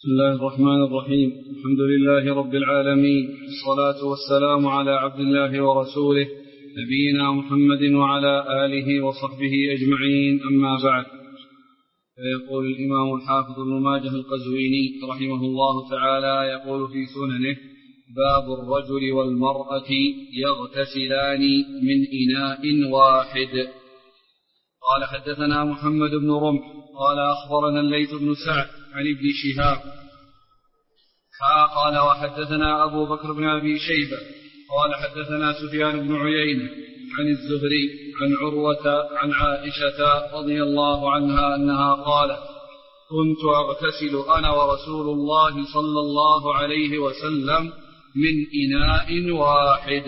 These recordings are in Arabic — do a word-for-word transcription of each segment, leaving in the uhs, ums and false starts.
بسم الله الرحمن الرحيم. الحمد لله رب العالمين، والصلاة والسلام على عبد الله ورسوله نبينا محمد وعلى آله وصحبه أجمعين، أما بعد. فيقول الإمام الحافظ ابن ماجه القزويني رحمه الله تعالى يقول في سننه: باب الرجل والمرأة يغتسلان من إناء واحد. قال: حدثنا محمد بن رمح قال أخبرنا الليث بن سعد عن ابن شهاب قال: وحدثنا أبو بكر بن أبي شيبة قال: حدثنا سفيان بن عيينة عن الزهري عن عروة عن عائشة رضي الله عنها أنها قالت: كنت أغتسل أنا ورسول الله صلى الله عليه وسلم من إناء واحد.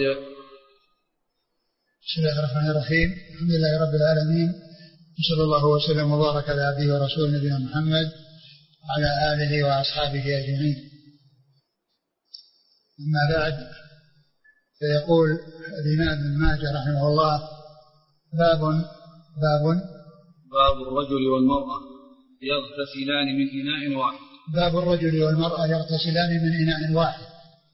بسم الله الرحمن الرحيم. الحمد لله رب العالمين، وصلى الله وسلم وبارك على عبده ورسوله نبينا محمد وعلى آله وأصحابه أجمعين. أما بعد، فيقول الإمام ابن ماجه رحمه الله: باب باب باب الرجل والمرأة يغتسلان من إناء واحد. باب الرجل والمرأة يغتسلان من إناء واحد.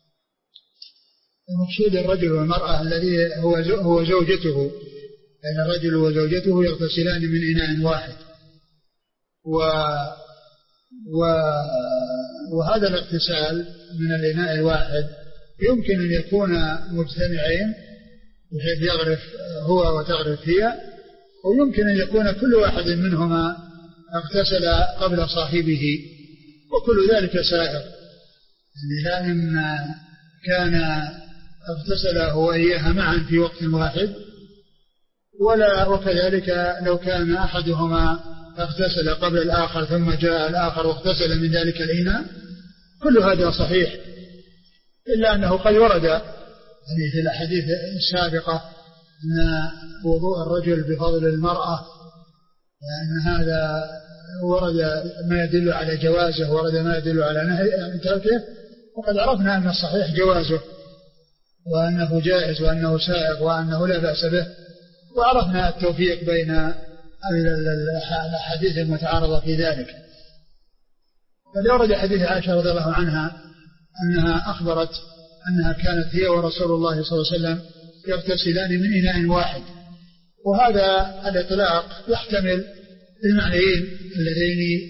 المقصود الرجل والمرأة الذي هو هو زوجته، لأن الرجل وزوجته يغتسلان من إناء واحد، و و وهذا الاغتسال من الإناء الواحد يمكن أن يكون مجتمعين بحيث يغرف هو وتغرف هي، ويمكن أن يكون كل واحد منهما اغتسل قبل صاحبه، وكل ذلك سائر، لأن كان اغتسل هو إياها معا في وقت واحد، ولا وكذلك لو كان أحدهما اغتسل قبل الآخر ثم جاء الآخر واغتسل من ذلك الإناء، كل هذا صحيح، إلا أنه قد ورد يعني في الأحاديث السابقة أن وضوء الرجل بفضل المرأة، لأن هذا ورد ما يدل على جوازه، ورد ما يدل على نهي تركه، وقد عرفنا أن الصحيح جوازه، وأنه جائز، وأنه سائغ، وأنه لا بأس به، وعرفنا التوفيق بين الأحاديث المتعارضة في ذلك. قد ورد حديث عائشة رضي الله عنها أنها أخبرت أنها كانت هي ورسول الله صلى الله عليه وسلم يغتسلان من إناء واحد، وهذا الإطلاق يحتمل المعنيين اللذين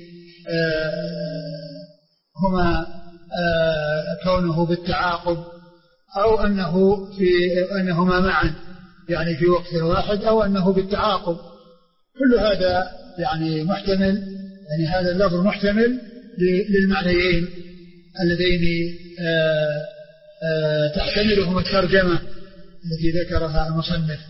هما كونه بالتعاقب، أو أنه في أنهما معا يعني في وقت واحد، أو أنه بالتعاقب. كل هذا يعني محتمل، يعني هذا اللفظ محتمل للمعنيين اللذين تحتملهما الترجمة التي ذكرها المصنف.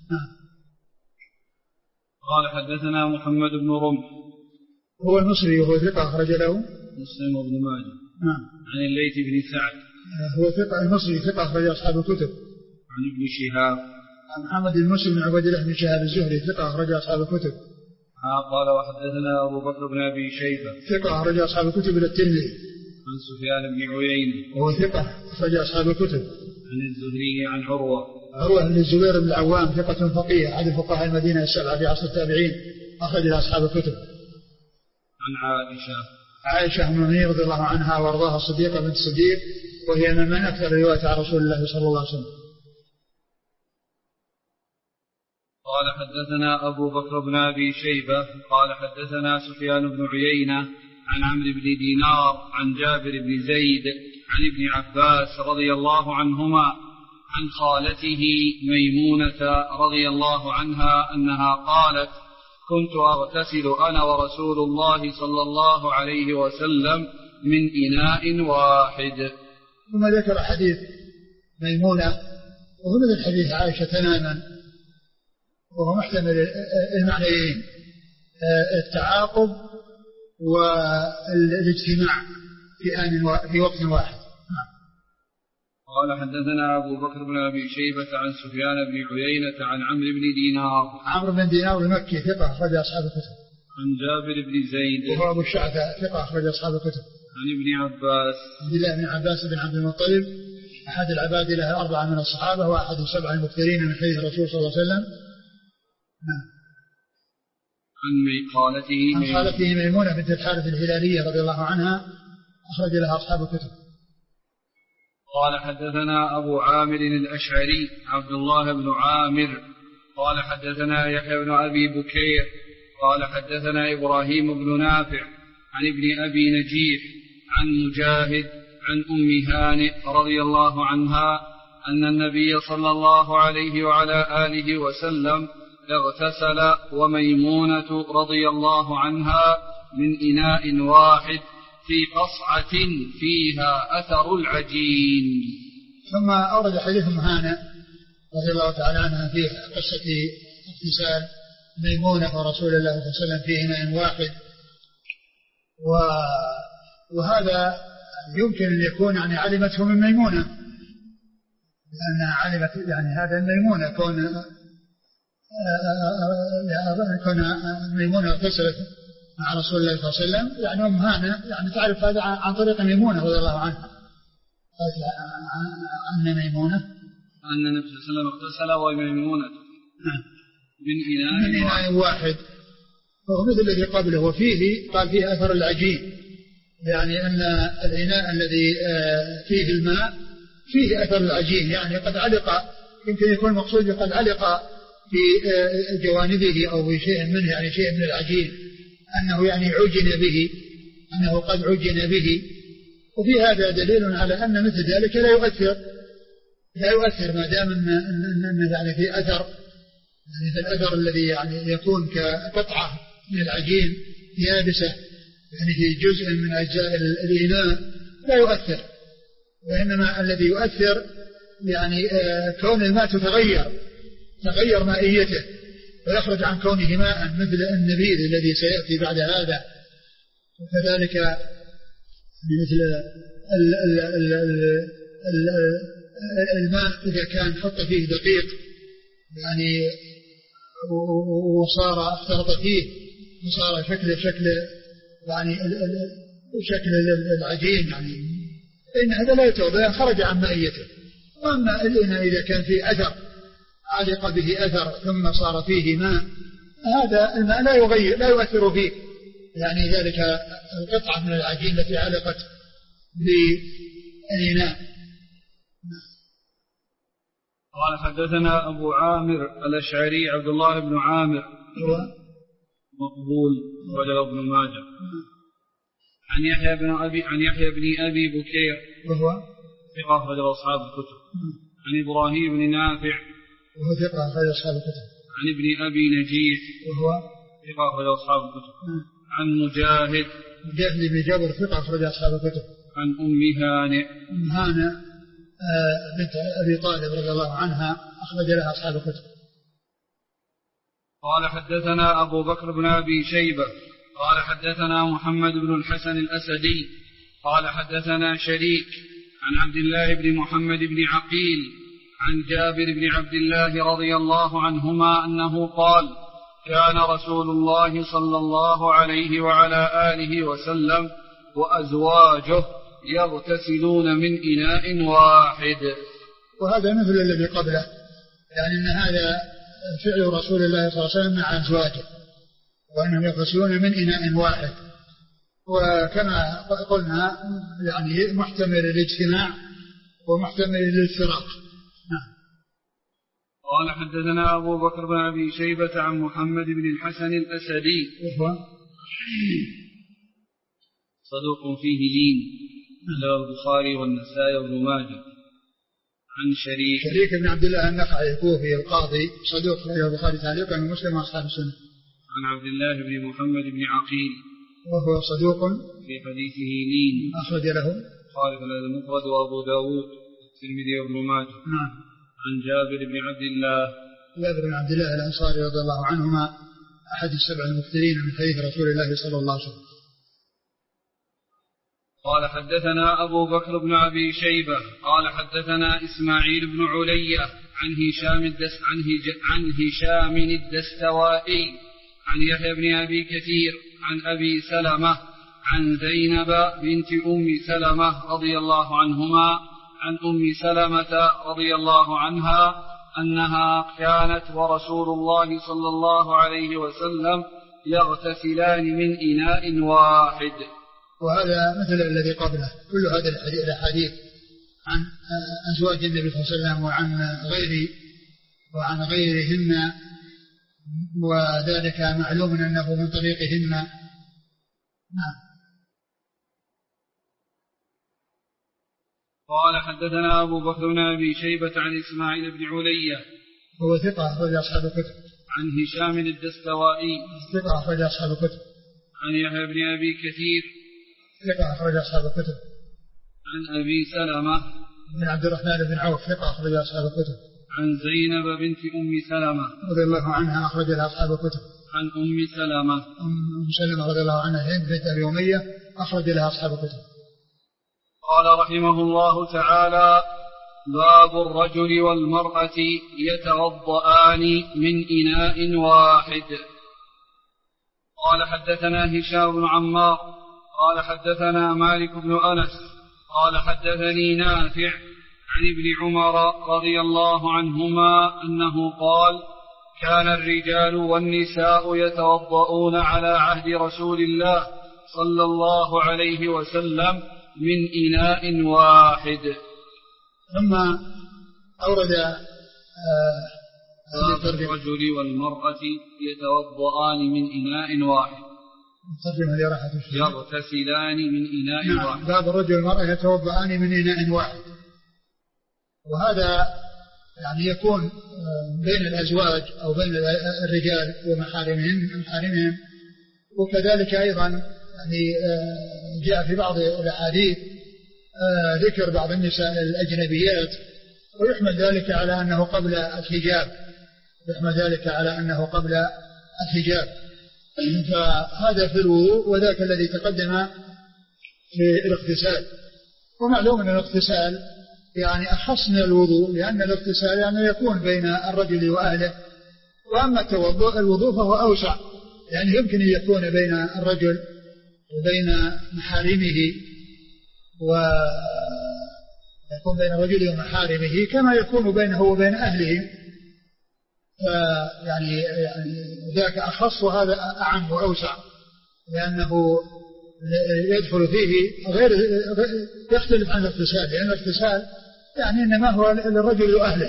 قال: حدثنا محمد بن رمح هو المصري وهو ثقة أخرج له مسلم وابن ماجه. نعم. عن الليث بن سعد هو ثقة المصري ثقة أخرج أصحاب الكتب. عن ابن شهاب محمد بن مسلم بن عبد الله بن شهاب الزهري ثقة أخرج أصحاب الكتب. قال: وحدثنا أبو بكر بن أبي شيبة ثقة أخرج أصحاب الكتب إلى الترمذي. عن سفيان بن عيينة وهو ثقة أخرج أصحاب الكتب. عن الزهري عن عروة عروة بن الزبير بن العوام ثقة فقيه أحد فقهاء المدينة السبعة في عصر التابعين، أخرج أصحاب الكتب. عن عائشة عائشة أم المؤمنين رضي الله عنها وارضاها الصديقة بنت الصديق، وهي من أكثر رواية عن رسول الله صلى الله عليه وسلم. قال: حدثنا أبو بكر بن أبي شيبة قال: حدثنا سفيان بن عيينة عن عمرو بن دينار عن جابر بن زيد عن ابن عباس رضي الله عنهما عن خالته ميمونة رضي الله عنها أنها قالت: كنت أغتسل أنا ورسول الله صلى الله عليه وسلم من إناء واحد. ثم ذكر حديث ميمونة، وهو مثل حديث عائشة تماما، وهو محتمل المعنيين: التعاقب والاجتماع في آن في وقت واحد. قال: حدثنا أبو بكر بن أبي شيبة عن سفيان بن عيينة عن عمرو بن دينار عمرو بن دينار المكي ثقة أخرج أصحاب الكتب. عن جابر بن زيد وهو أبو الشعثاء ثقة أخرج أصحاب الكتب. عن ابن عباس عبد الله بن عباس بن عبد المطلب أحد العباد له أربعة من الصحابة، وأحد السبع المكثرين من حديث الرسول صلى الله عليه وسلم. نعم. عن خالته عن خالته ميمونة بنت الحارث الهلالية رضي الله عنها أخرج لها أصحاب الكتب. قال حدثنا أبو عامر الأشعري عبد الله بن عامر قال حدثنا يحيى بن أبي بكير قال حدثنا إبراهيم بن نافع عن ابن أبي نجيح عن مجاهد عن أم هانئ رضي الله عنها أن النبي صلى الله عليه وعلى آله وسلم اغتسل وميمونة رضي الله عنها من إناء واحد في قصعة فيها أثر العجين. ثم أورد حديث أم هانئ رضي الله تعالى عنها في قصة اغتسال ميمونة ورسول الله صلى الله عليه وسلم في إناء واحد، وهذا يمكن أن يكون يعني علمته من ميمونة، لأنها علمت يعني هذا الميمونة كون كون ميمونة اغتسلت مع رسول الله صلى الله عليه وسلم، يعني أم هانئ يعني تعرف هذا عن طريق ميمونة رضي الله عنها. قالت عن ميمونة أن النبي صلى الله عليه وسلم اغتسل وميمونة من إناء, من إناء واحد، وهو مثل الذي قبله. وفيه قال فيه أثر العجين، يعني أن الإناء الذي فيه الماء فيه أثر العجين، يعني قد علق، يمكن يكون المقصود قد علق في جوانبه أو في شيء منه، يعني شيء من العجين، أنه يعني عجن به، أنه قد عجن به. وفي هذا دليل على أن مثل ذلك لا يؤثر لا يؤثر ما دام أن يعني في أثر، يعني في الأثر الذي يعني يكون كقطعة من العجين يابسة يعني في جزء من أجزاء الإناء لا يؤثر، وإنما الذي يؤثر يعني كون الماء تتغير تغير مائيته ويخرج عن كونه ماء مثل النبيذ الذي سيأتي بعد هذا. وكذلك مثل ال ال ال ال الماء إذا كان حط فيه دقيق يعني وصار اختلط فيه وصار شكل شكل يعني شكل العجين، يعني إن هذا لا يتوضأ، خرج عن مائيته. وأما الإناء إذا كان فيه أثر علق به أثر ثم صار فيه ماء، هذا الماء لا يغير لا يؤثر فيه، يعني ذلك القطعة من العجين التي علقت بالإناء. قال حدثنا أبو عامر الأشعري عبد الله بن عامر هو مقبول وجل ابن ماجه عن يحيى بن أبي عن يحيى بن أبي بكير وهو ثقة أخرج أصحاب الكتب عن إبراهيم بن نافع وهو ثقة أخرج أصحاب الكتب عن ابن أبي نجيح وهو ثقة أخرج أصحاب الكتب عن مجاهد مجاهد بن جبر ثقة أخرج أصحاب الكتب عن أم هانئ أم هانئ بنت أبي طالب رضي الله عنها أخرج لها أصحاب الكتب. قال حدثنا أبو بكر بن أبي شيبة قال حدثنا محمد بن الحسن الأسدي قال حدثنا شريك عن عبد الله بن محمد بن عقيل عن جابر بن عبد الله رضي الله عنهما أنه قال كان رسول الله صلى الله عليه وعلى آله وسلم وأزواجه يغتسلون من إناء واحد. وهذا مثل الذي قبله، يعني أن هذا فعل رسول الله صلى الله عليه وسلم مع أزواجه، وأنهم يغتسلون من إناء واحد، وكما قلنا يعني محتمل للاجتماع ومحتمل للفراق. نعم. قال حدثنا أبو بكر بن أبي شيبة عن محمد بن الحسن الأسدي وهو صدوق فيه لين له البخاري والنسائي وابن ماجه عن شريك شريك بن عبد الله النخعي الكوفي القاضي صدوق له البخاري تعليقا ومسلم واصحاب السنة. عن عبد الله بن محمد بن عقيل وهو صدوق في حديثه لين أخرج له خالف المفرد وأبو داود الترمذي وابن ماجه. نعم. عن جابر بن عبد الله جابر بن عبد الله الأنصاري رضي الله عنهما أحد السبع المكثرين من حديث رسول الله صلى الله عليه وسلم. قال حدثنا أبو بكر بن أبي شيبة قال حدثنا إسماعيل بن علية عن هشام الدس عن, هج عن هشام الدستوائي عن يحيى بن أبي كثير عن أبي سلمة عن زينب بنت أم سلمة رضي الله عنهما عن أم سلمة رضي الله عنها أنها كانت ورسول الله صلى الله عليه وسلم يغتسلان من إناء واحد. وهذا مثل الذي قبله. كل هذه الأحاديث عن أزواج النبي صلى الله عليه وسلم وعن غير وعن غيرهن، وذلك معلوم أنه من طريقهن. نعم. قال حدثنا أبو بكر بن أبي شيبة عن إسماعيل بن علية هو ثقة أخرج أصحاب الكتب. عن هشام الدستوائي ثقة أخرج أصحاب الكتب. عن يحيى بن أبي كثير ثقة أخرج أصحاب الكتب. عن أبي سلمة بن عبد الرحمن بن عوف ثقة أخرج أصحاب الكتب. عن زينب بنت أم سلمة رضي الله عنها أخرج لها أصحاب الكتب. عن أم سلمة أم سلمة رضي الله عنها هند بنت أبي أمية أخرج لها أصحاب الكتب. قال رحمه الله تعالى: باب الرجل والمرأة يتوضأان من إناء واحد. قال حدثنا هشام بن عمار قال حدثنا مالك بن أنس قال حدثني نافع عن ابن عمر رضي الله عنهما أنه قال: كان الرجال والنساء يتوضؤون على عهد رسول الله صلى الله عليه وسلم من إناء واحد. ثم أورد باب الرجل والمرأة يتوضؤان من إناء واحد يغتسلان من إناء نعم. واحد. باب الرجل والمرأة يتوضؤان من إناء واحد، وهذا يعني يكون بين الأزواج أو بين الرجال ومحارمهم محارمهم. وكذلك أيضا يعني جاء في بعض الأحاديث ذكر بعض النساء الأجنبيات، ويحمل ذلك على أنه قبل الحجاب يحمل ذلك على أنه قبل الحجاب. فهذا في الوضوء، وذاك الذي تقدم في الاغتسال. ومعلوم أن الاغتسال يعني أخص من الوضوء، لأن الاغتسال يعني يكون بين الرجل وأهله، وأما التوضؤ الوضوء فهو أوسع، يعني يمكن أن يكون بين الرجل وبين محارمه، ويكون بين الرجل ومحارمه كما يكون بينه وبين أهله، يعني يعني ذاك أخص وهذا أعم وأوسع، لأنه يدخل فيه غير يختلف عن الاغتسال، لأن الاغتسال يعني إنما هو للرجل وأهله.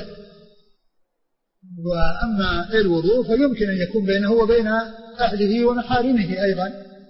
وأما الوضوء فيمكن أن يكون بينه وبين أهله ومحارمه أيضا.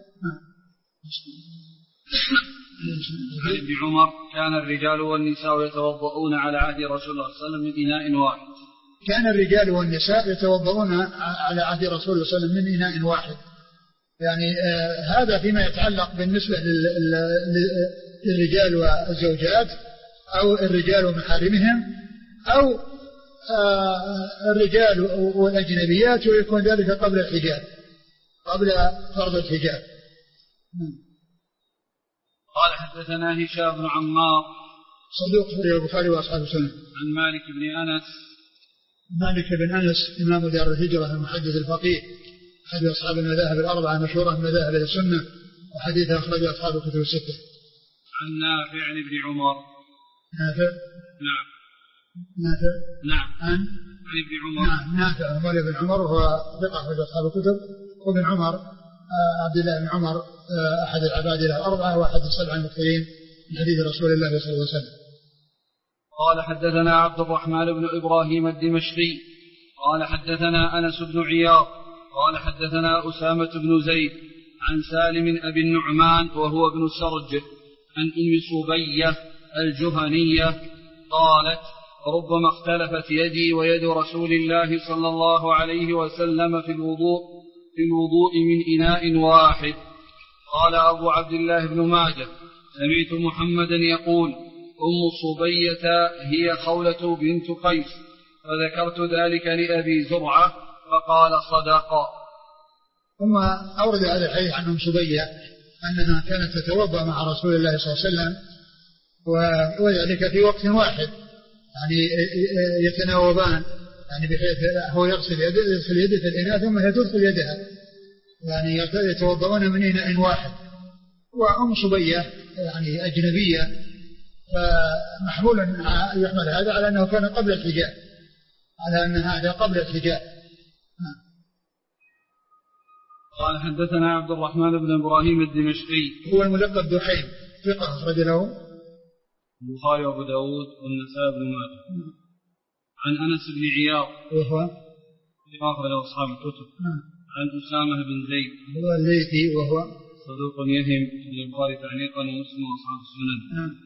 عن ابن عمر: كان الرجال والنساء يتوضؤون على عهد رسول الله صلى الله عليه وسلم من إناء واحد. كان الرجال والنساء يتوضؤون على عهد رسول الله صلى الله عليه وسلم من إناء واحد، يعني آه هذا فيما يتعلق بالنسبة للرجال والزوجات، أو الرجال ومحارمهم، أو آه الرجال والأجنبيات، ويكون ذلك قبل الحجاب قبل فرض الحجاب. قال حدثنا هشام بن عمار صدوق في البخاري وأصحاب السنة. عن مالك بن أنس مالك بن أنس إمام دار الهجرة المحدث الفقيه، أحد أصحاب المذاهب الأربعة مشهورة من مذاهب السنة، وحديث أخرج أصحاب الكتب الستة. عن نافع عن ابن عمر. نافع نعم نافع نعم عن عن ابن عمر. نعم نافع مولى بن عمر وهو ثقة أخرج أصحاب الكتب. وابن عمر عبد الله بن عمر أحد العباد الأربعة وأحد السبعة المكثرين من حديث رسول الله صلى الله عليه وسلم. قال حدثنا عبد الرحمن بن إبراهيم الدمشقي قال حدثنا أنس بن عياض قال حدثنا أسامة بن زيد عن سالم أبي النعمان وهو ابن سرج عن أم صبية الجهنية قالت: ربما اختلفت يدي ويد رسول الله صلى الله عليه وسلم في الوضوء في الوضوء من إناء واحد. قال أبو عبد الله بن ماجه: سمعت محمدا يقول: أم صبية هي خولة بنت قيس، فذكرت ذلك لأبي زرعة فقال: صدق. ثم أورد هذا الحديث عن أم صبية أنها كانت تتوضأ مع رسول الله صلى الله عليه وسلم، وذلك في وقت واحد، يعني يتناوبان، يعني بحيث هو يغسل يده يغسل يده في الإناء ثم هي تدخل يدها، يعني يتوضؤون من إناء واحد. وأم صبية يعني أجنبية، فمحمول يحمل هذا على أنه كان قبل الحجاب، على أن هذا قبل الحجاب. قال حدثنا عبد الرحمن بن إبراهيم الدمشقي هو الملقب دحيم ثقة أخرج له البخاري وأبو داود والنسائي بن ماجه. عن أنس بن عياض وهو أخرج له أصحاب الكتب. عن أسامة بن زيد هو الليثي وهو صدوق يهم البخاري تعليقا ومسلم وأصحاب السنن.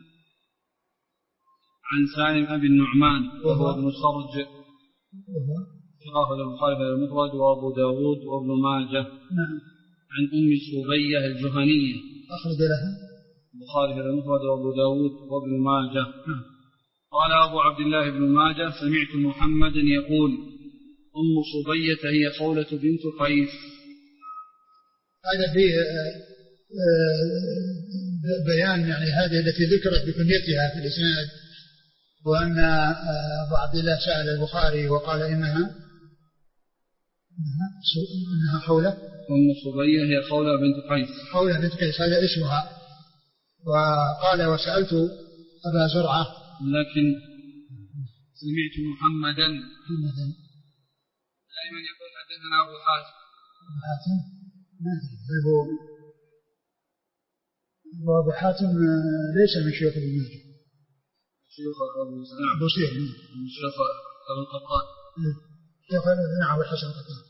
عن سالم أبي النعمان وهو ابن سرج وهو أخرج البخاري في المفرد وأبو داود وابن ماجه. عن أم صبية الجهنية أخرج لها البخاري في المفرد وأبو داود وابن ماجه. قال أبو عبد الله بن ماجه سمعت محمدا يقول أم صبية هي خولة بنت قيس. هذا فيه بيان يعني هذه التي ذكرت بكنيتها في الإسناد، وأن أبو عبد الله سأل البخاري وقال إنها إنها خولة أم صبية هي خولة بنت قيس. خولة بنت قيس هذا اسمها. وقال وسألت أبا زرعة لكن سمعت محمدا محمدا دائما يقول حدثنا أبو حاتم أبو حاتم ما أدري أبو حاتم ليس من شيوخ ابن ماجه، شيوخ أبو سلام بصير من شيوخ أبو القطان شيوخ نعم والحسن القطان.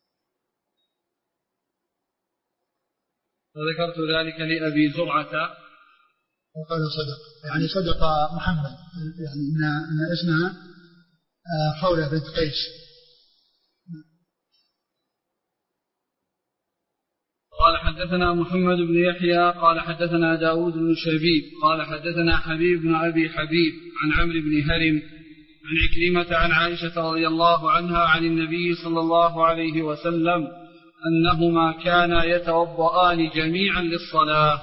فذكرت ذلك لأبي زرعة وقال صدق، يعني صدق محمد، يعني إن, إن اسمها خولة بنت قيس. قال حدثنا محمد بن يحيى قال حدثنا داود بن شبيب قال حدثنا حبيب بن أبي حبيب عن عمرو بن هرم عن عكرمة عن عائشة رضي الله عنها عن النبي صلى الله عليه وسلم أنهما كانا يتوضآن جميعا للصلاة.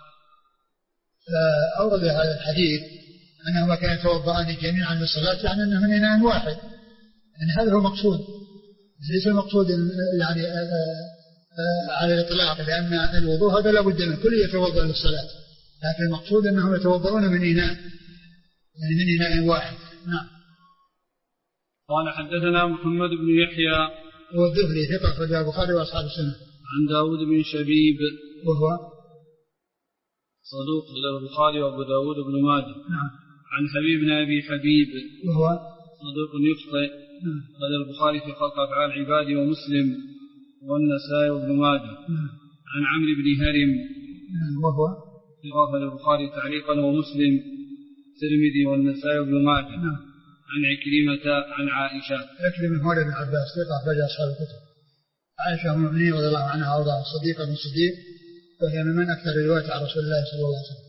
أورد هذا الحديث أنهما كانا يتوضآن جميعا للصلاة، يعني أنه من إناء واحد، يعني هذا هو مقصود، ليس المقصود يعني على الإطلاق، لأن الوضوء هذا لا بد من كل يتوضأ للصلاة، لكن المقصود أنهم يتوضؤون من إناء، يعني من إناء واحد. نعم. قال حدثنا محمد بن يحيى هو الذهلي ثقة أخرج البخاري وأصحاب السنة. عن داود بن شبيب وهو صدوق البخاري وأبو داود بن ماجه. نعم. عن حبيب بن أبي حبيب وهو صدوق يخطئ قال البخاري في خلق أفعال العباد ومسلم والنسائي وابن ماجه. عن عمرو بن هرم وهو في غافل البخاري تعليقا ومسلم الترمذي والنسائي وابن ماجه. عن عكرمة عن عائشة. عكرمة مولى بن عباس ثقة أخرج أصحاب الكتب. عائشة أم المؤمنين رضي الله عنها وأرضاها الصديقة من الصديق، وهي من أكثر رواية عن رسول الله صلى الله عليه وسلم.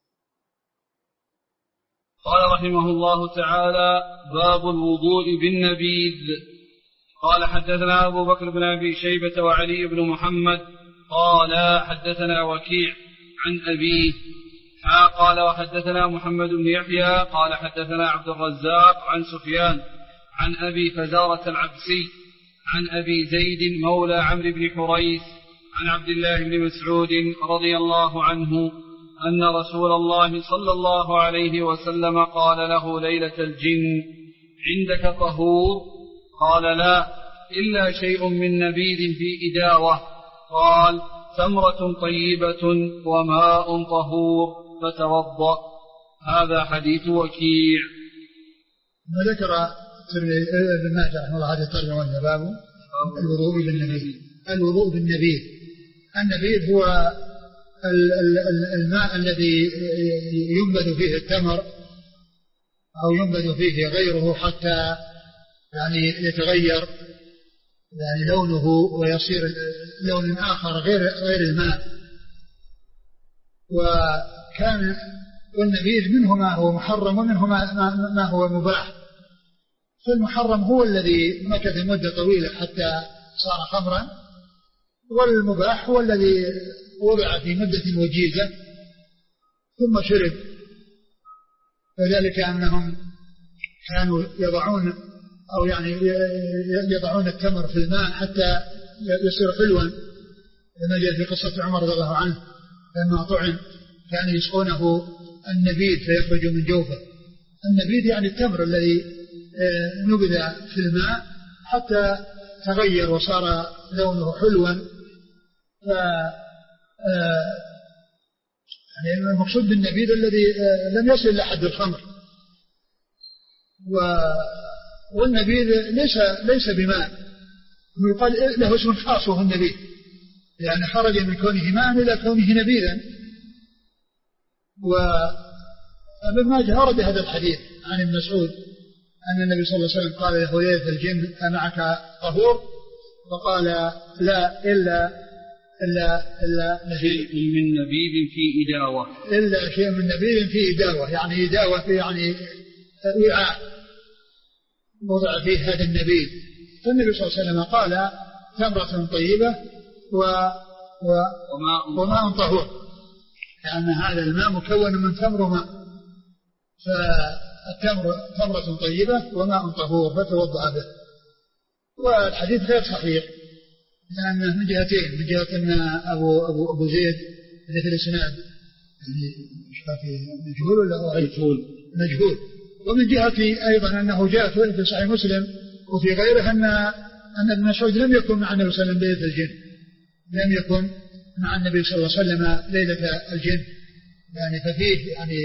قال رحمه الله تعالى باب الوضوء بالنبيذ. قال حدثنا أبو بكر بن أبي شيبة وعلي بن محمد قال حدثنا وكيع عن أبيه قال وحدثنا محمد بن يحيى قال حدثنا عبد الرزاق عن سفيان عن أبي فزارة العبسي عن أبي زيد مولى عمرو بن حريث عن عبد الله بن مسعود رضي الله عنه أن رسول الله صلى الله عليه وسلم قال له ليلة الجن عندك طهور؟ قال لا إلا شيء من نبيذ في إداوة. قال ثمرة طيبة وماء طهور فتوضأ. هذا حديث وكيع. وذكر ابن ماجه رحمه الله هذه الترجمة والباب الوضوء بالنبيذ. الوضوء بالنبيذ، النبيذ هو الماء الذي ينبذ فيه التمر أو ينبذ فيه غيره حتى يعني يتغير يعني لونه ويصير لون آخر غير غير الماء. وكان والنبيذ منه ما هو محرم ومنه ما هو مباح. فالمحرم هو الذي مكث مدة طويلة حتى صار خمرا، والمباح هو الذي وضع في مدة وجيزة ثم شرب. وذلك أنهم كانوا يضعون أو يعني يضعون التمر في الماء حتى يصير حلوا، لما جاء في قصة عمر رضي الله عنه لما طعن كانوا يسقونه النبيذ فيخرج من جوفه. النبيذ يعني التمر الذي نبذ في الماء حتى تغير وصار لونه حلوا ف يعني المقصود بالنبيذ الذي لم يصل إلى حد الخمر. والنبيذ ليس ليس بماء، يقال له اسم خاص وهو النبيذ، لأن خرج من كونه ماء إلى كونه نبيذا. وابن ماجه ورد هذا الحديث عن ابن مسعود أن النبي صلى الله عليه وسلم قال له ليلة الجن أمعك طهور؟ فقال لا إلا إلا إلا شيء من نبيذ في إداوة، إلا شيء من نبيذ في إداوة، يعني إداوة في يعني وعاء وضع فيه هذا النبيذ. فالنبي صلى الله عليه وسلم قال تمرة طيبة و و وماء طهور، لأن يعني هذا الماء مكون من تمر وماء، فالتمر تمرة طيبة وماء طهور فتوضأ به. والحديث غير صحيح لأنه من جهتين، من جهة أن أبو, أبو, أبو زيد اللي في الإسناد يعني مجهول ولا هو مجهول مجهول ومن جهة أيضا أنه جاء في صحيح مسلم وفي غيره أن أن ابن مسعود لم يكن مع النبي صلى الله عليه وسلم ليلة الجن، لم يكن مع النبي صلى الله عليه وسلم ليلة الجن، يعني ففيه يعني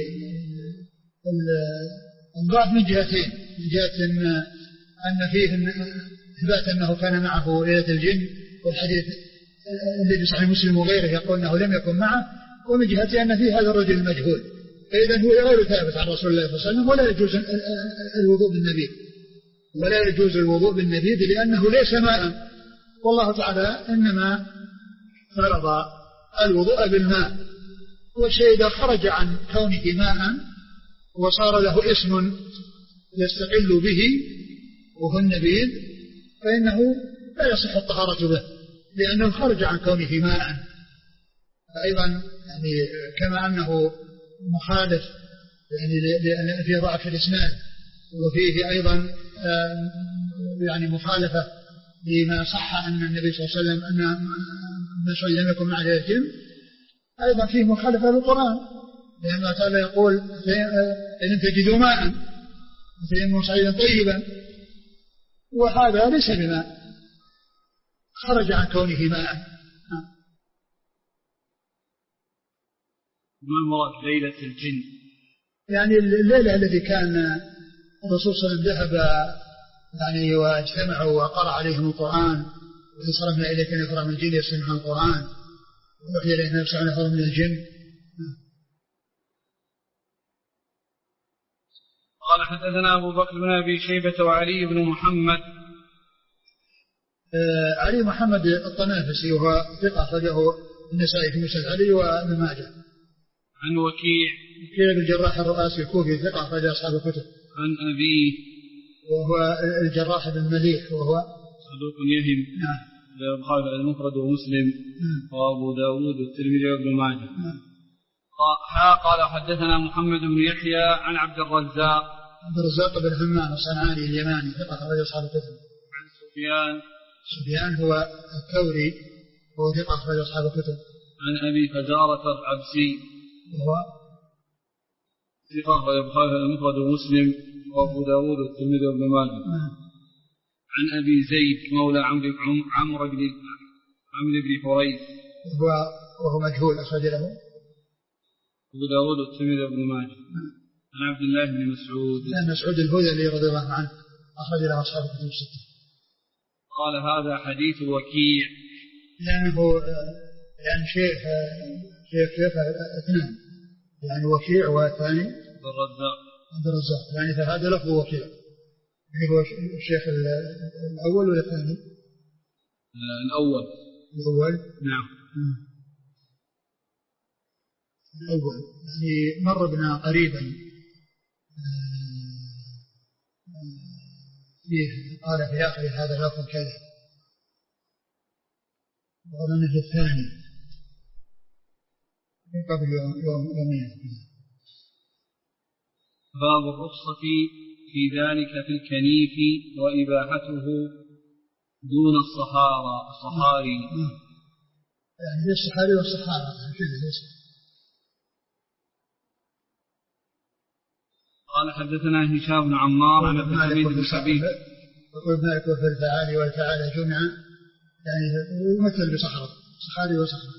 الضعف من جهتين، من جهة أن, أن فيه إثبات أنه كان معه ليلة الجن، والحديث الذي صحيح مسلم وغيره يقول أنه لم يكن معه، ومن جهة أن فيه هذا الرجل المجهول، فإذا هو غير ثابت عن رسول الله صلى الله عليه وسلم، ولا يجوز الوضوء بالنبيذ ولا يجوز الوضوء بالنبيذ لأنه ليس ماء، والله تعالى إنما فرض الوضوء بالماء، والشيء إذا خرج عن كونه ماء وصار له اسم يستقل به وهو النبيذ فإنه لا يصح الطهارة به لأنه خرج عن كونه ماء. أيضا يعني كما أنه مخالف يعني لأن فيه ضعف الإسناد، وفيه أيضا يعني مخالفة لما صح أن النبي صلى الله عليه وسلم أن مسعود لم يكن معه الجن، أيضا فيه مخالفة للقرآن لأن الله تعالى يقول إن تجدوا ماء فإنه صعيدا طيبا، وهذا ليس بماء خرج عن كونه ماء. ما المراد ليلة الجن؟ يعني الليلة التي كان الرسول صلى الله عليه وسلم ذهب يعني واجتمعوا وقرأ عليهم القرآن، وإذ صرفنا إليك نفرا من الجن يستمعون القرآن ووحي إلينا نفسا نفرا من الجن. قال حدثنا أبو بكر بن أبي شيبة وعلي بن محمد. آه علي محمد الطنافسي وهو ثقة أخرجه النسائي في مسند علي وابن ماجه. عن وكيع وكيع بن الجراح الرؤاسي الكوفي ثقة أخرج أصحاب الكتب. عن أبيه وهو الجراح بن مليح وهو صدوق يهم. نعم. البخاري المفرد ومسلم نعم. وأبو داود والترمذي وابن ماجه. نعم. قال حدثنا محمد بن يحيى عن عبد الرزاق. عبد الرزاق بن همام الصنعاني اليماني ثقة أخرج أصحاب الكتب. عن سفيان. سفيان هو الثوري وهو ثقة أخرج أصحاب الكتب. عن أبي فزارة العبسي وهو ثقة أخرج البخاري المفرد ومسلم وأبو داود والترمذي وابن ماجه. عن أبي زيد مولى عمرو عمرو بن عمرو بن حريث وهو وهو مجهول أخرج له أبو داود والترمذي وابن ماجه. عن عبد الله بن مسعود عن مسعود الهذلي رضي الله عنه أخرج له أصحاب الكتب الستة. قال هذا حديث وكيع لأنه يعني شيخ شيخ شيخ اثنان يعني وكيع والثاني عبد الرزاق عبد الرزاق يعني فهذا لفظ وكيع هو الشيخ الأول ولا الثاني؟ الأول. الأول نعم. الأول يعني مر بنا قريبا فيه قال في آخر هذا اللفظ كذا وظن في الثاني قبل يوم يومين. باب الرخصة في ذلك في الكنيف وإباحته دون الصحارى الصحاري. يعني الصحاري والصحارى كله ليس. قال حدثنا هشام بن عمار عن ابن حميد بن حبيب يقول مالك في الفعال والفعال جمعا يعني يمثل بصحراء صحاري وصخر.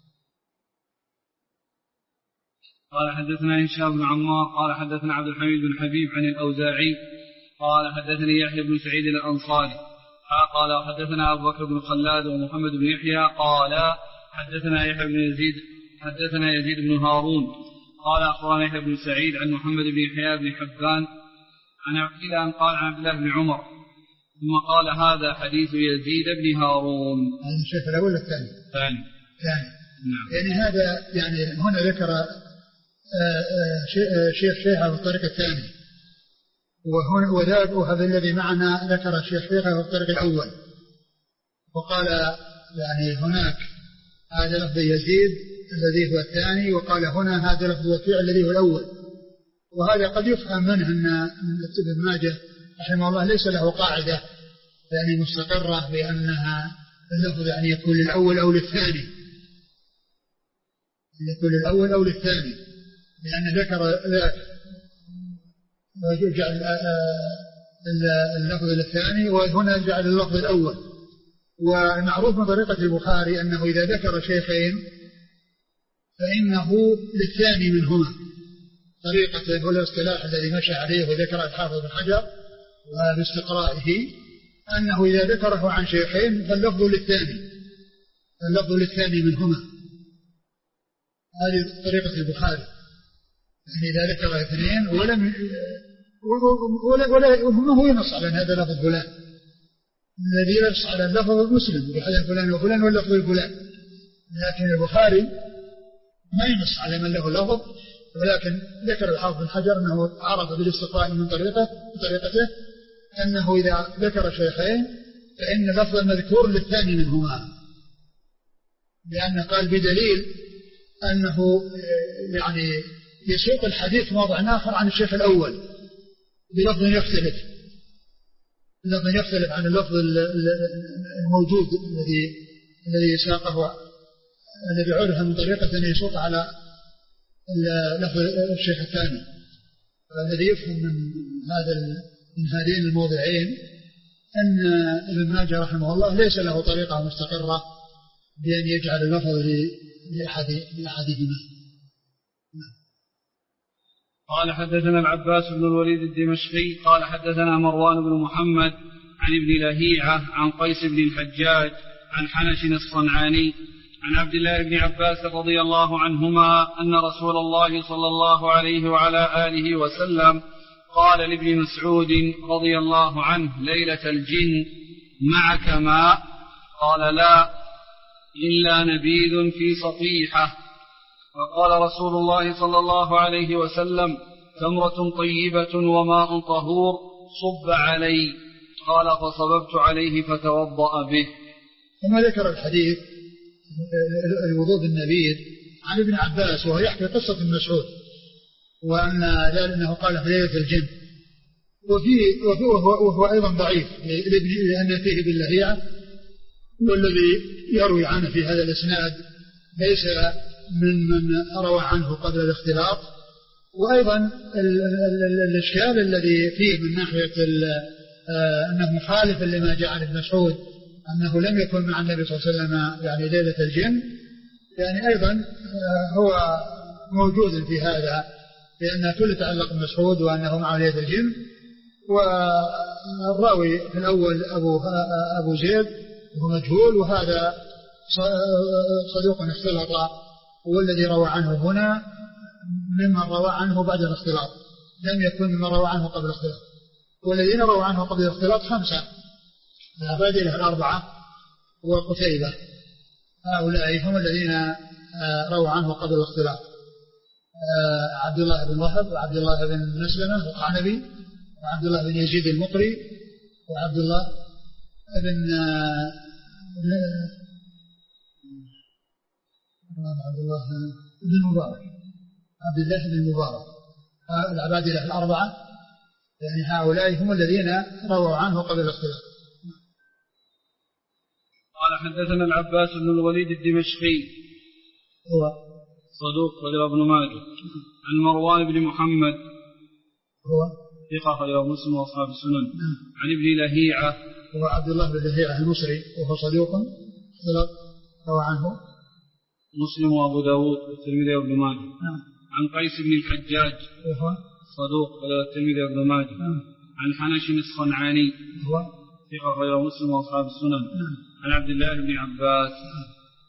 قال حدثنا هشام بن عمار قال حدثنا عبد الحميد بن حبيب عن الأوزاعي قال حدثني يحيى بن سعيد الأنصاري قال حدثنا أبو بكر بن خلاد ومحمد بن يحيى قال حدثنا يحيى بن يزيد حدثنا يزيد بن هارون قال أخبرنا يحيى بن سعيد عن محمد بن يحيى بن حبان عن عبد الله قال عن عبد الله بن عمر ثم قال هذا حديث يزيد بن هارون. هذا الشيخ الأول ولا الثاني؟ الثاني. الثاني. نعم. يعني هذا يعني هنا ذكر شيخ شيخه في الطريق الثاني وهنا وذاك وهذا الذي معنا ذكر الشيخ شيخه في الطريق الأول وقال يعني هناك هذا لفظ يزيد الذي هو الثاني وقال هنا هذا لفظ وكيع الذي هو الأول. وهذا قد يفهم منه أن ابن ماجه رحمه الله ليس له قاعدة يعني مستقرة بأنها اللفظ يعني يكون للأول أو للثاني يكون للأول أو للثاني لأن ذكر جعل اللفظ للثاني وهنا جعل اللفظ الأول. والمعروف من طريقة البخاري أنه إذا ذكر شيخين فإنه للثاني منهما طريقة والاصطلاح الذي مشى عليه وذكر الحافظ بن حجر وباستقرائه أنه إذا ذكره عن شيخين فاللفظ للثاني اللفظ للثاني منهما. هذه طريقة البخاري يعني إذا ذكر اثنين ولم ولا ولا وما هو ينص على هذا لفظ فلان الذي ينص على اللفظ المسلم بحدث فلان وفلان واللفظ الفلان. لكن البخاري ما ينص على من له لفظ ولكن ذكر الحافظ بن حجر أنه عرف بالاستقراء من طريقته بطريقته أنه إذا ذكر شيخين فإن اللفظ المذكور للثاني منهما لأن قال بدليل أنه يعني يسوق الحديث موضع آخر عن الشيخ الأول بلفظ يختلف بلفظ يختلف عن اللفظ الموجود الذي الذي ساقه الذي عرف من طريقة أن يسوق على لفظ الشيخ الثاني. الذي يفهم من هذا من هذين الموضعين أن ابن ماجه رحمه الله ليس له طريقة مستقرة بأن يجعل اللفظ لأحدهما. قال حدثنا العباس بن الوليد الدمشقي قال حدثنا مروان بن محمد عن ابن لهيعة عن قيس بن الحجاج عن حنش الصنعاني عن عبد الله بن عباس رضي الله عنهما أن رسول الله صلى الله عليه وعلى آله وسلم قال لابن مسعود رضي الله عنه ليلة الجن معك ماء؟ قال لا إلا نبيذ في سطيحة. فقال رسول الله صلى الله عليه وسلم تمرة طيبة وماء طهور صب علي. قال فصببت عليه فتوضأ به. ثم ذكر الحديث الوضوء بالنبيذ عن ابن عباس وهو يحكي قصة ابن مسعود وأن أنه قال في ليلة الجن وفيه وهو, وهو أيضا ضعيف لأن فيه باللهيعة والذي يروي عنه في هذا الإسناد ليس من من روى عنه قبل الاختلاط. وأيضا ال ال ال الإشكال الذي فيه من ناحية أنه مخالف لما جاء عن ابن مسعود أنه لم يكن مع النبي صلى الله عليه وسلم يعني ليلة الجن يعني أيضا هو موجود في هذا لأن كل تعلق بمسعود وأنه مع ليلة الجن. والراوي في الأول أبو, أبو زيد وهو مجهول وهذا صدوق اختلط والذي روى عنه هنا ممن روى عنه بعد الاختلاط لم يكن ممن روى عنه قبل الاختلاط. والذين روى عنه قبل الاختلاط خمسة العبادلة الأربعة وقتيبة هؤلاء هم الذين روى عنه قبل الاختلاط عبد الله بن وهب وعبد الله بن مسلمة القعنبي وعبد الله بن يزيد المقري وعبد الله بن عبد الله بن مبارك عبد الله بن مبارك العبادلة الأربعة يعني هؤلاء هم الذين رووا عنه قبل الاختلاط. قال حدثنا العباس بن الوليد الدمشقي هو صدوق وله ابن ماجه عن مروان بن محمد هو ثقة وله مسلم وأصحاب السنن عن ابن لهيعة هو عبد الله بن لهيعة المصري وهو صدوق اختلط روى عنه مسلم وأبو داود والترمذي وابن ماجه. نعم. عن قيس بن الحجاج صدوق ولا الترمذي وابن ماجه. نعم. عن حنش الصنعاني هو ثقة غير مسلم وأصحاب السنن. نعم. عن عبد الله بن عباس. نعم.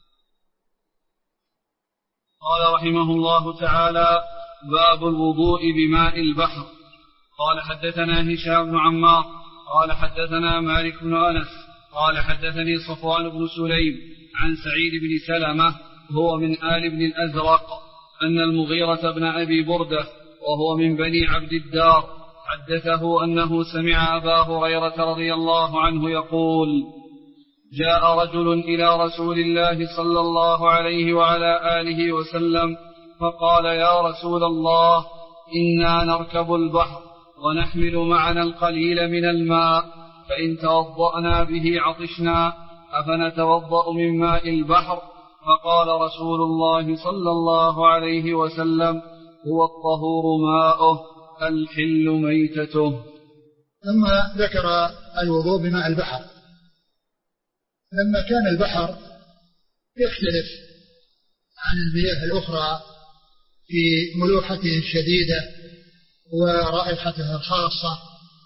قال رحمه الله تعالى: باب الوضوء بماء البحر. قال حدثنا هشام بن عمار قال حدثنا مالك بن أنس قال حدثني صفوان بن سليم عن سعيد بن سلمة هو من آل بن الأزرق أن المغيرة بن أبي بردة وهو من بني عبد الدار حدثه أنه سمع أبا هريرة رضي الله عنه يقول: جاء رجل إلى رسول الله صلى الله عليه وعلى آله وسلم فقال: يا رسول الله، إنا نركب البحر ونحمل معنا القليل من الماء، فإن توضأنا به عطشنا، أفنتوضأ من ماء البحر؟ فقال رسول الله صلى الله عليه وسلم: هو الطهور ماؤه الحل ميتته. ثم ذكر الوضوء بماء البحر. لما كان البحر يختلف عن المياه الأخرى في ملوحته الشديدة ورائحتها الخاصة،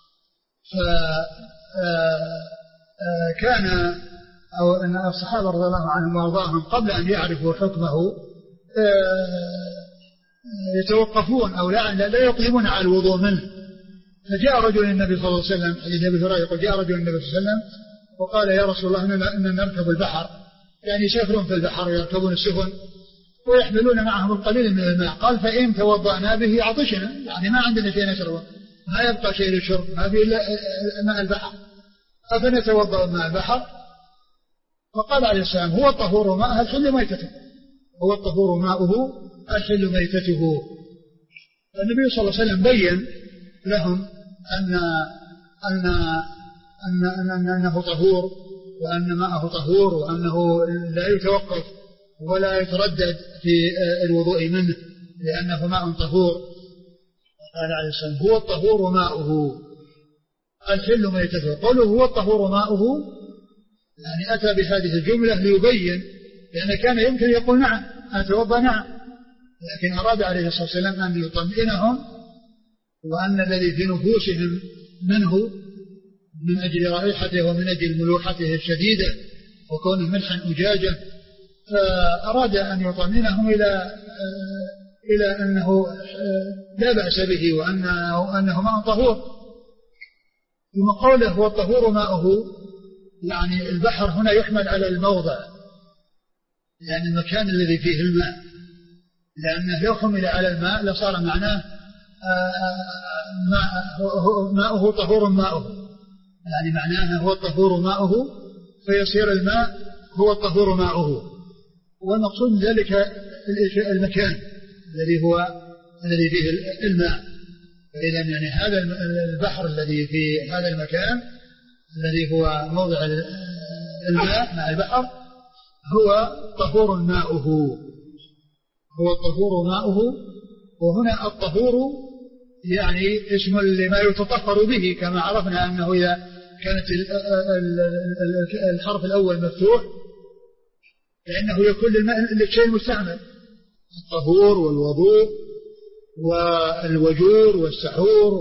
فكان أو أن الصحابة رضي الله عنهم وارضاهم قبل أن يعرفوا حكمه يتوقفون أو لا, لا يقدمون على الوضوء منه. فجاء رجل النبي صلى الله عليه وسلم، حديث أبي هريرة يقول: جاء رجل النبي صلى الله عليه وسلم وقال: يا رسول الله، إننا نركب البحر، يعني يسافرون في البحر يركبون السفن ويحملون معهم القليل من الماء. قال: فإن توضأنا به عطشنا، يعني ما عندنا شيء نشربه، ما يبقى شيء للشرب، ما في إلا ماء البحر، أفنتوضأ ماء البحر؟ فقال عليه السلام: هو الطهور ماءه الحل ميتته، هو الطهور ماؤه الحل ميتته. النبي صلى الله عليه وسلم بين لهم أن أن أن أن أنه طهور، وأن ماءه طهور، وأنه لا يتوقف ولا يتردد في الوضوء منه لأنه ماء طهور. قال عليه السلام: هو الطهور ماؤه الحل ميتته. قوله هو الطهور ماؤه يعني أتى بهذه الجملة ليبين، لأن كان يمكن يقول: نعم أتوضأ، نعم، لكن أراد عليه الصلاة والسلام أن يطمئنهم وأن الذي في نفوسهم منه من أجل رائحته ومن أجل ملوحته الشديدة وكونه ملحا أجاجة، فأراد أن يطمئنهم إلى إلى أنه لا بأس به وأنه أنه ماء طهور. ثم قوله هو الطهور ماؤه، يعني البحر هنا يحمل على الموضع، يعني المكان الذي فيه الماء، لأنه لو حمل على الماء لصار معناه ماؤه طهور ماؤه، يعني معناه هو الطهور ماؤه، فيصير الماء هو الطهور ماؤه. والمقصود من ذلك المكان الذي هو الذي فيه الماء. فإذا يعني هذا البحر الذي في هذا المكان الذي هو موضع الماء مع البحر هو طهور ماؤه، هو الطهور ماؤه. وهنا الطهور يعني اسم لما يتطهر به، كما عرفنا أنه إذا كانت الحرف الأول مفتوح لأنه يكون للشيء المستعمل، الطهور والوضوء والوجور والسحور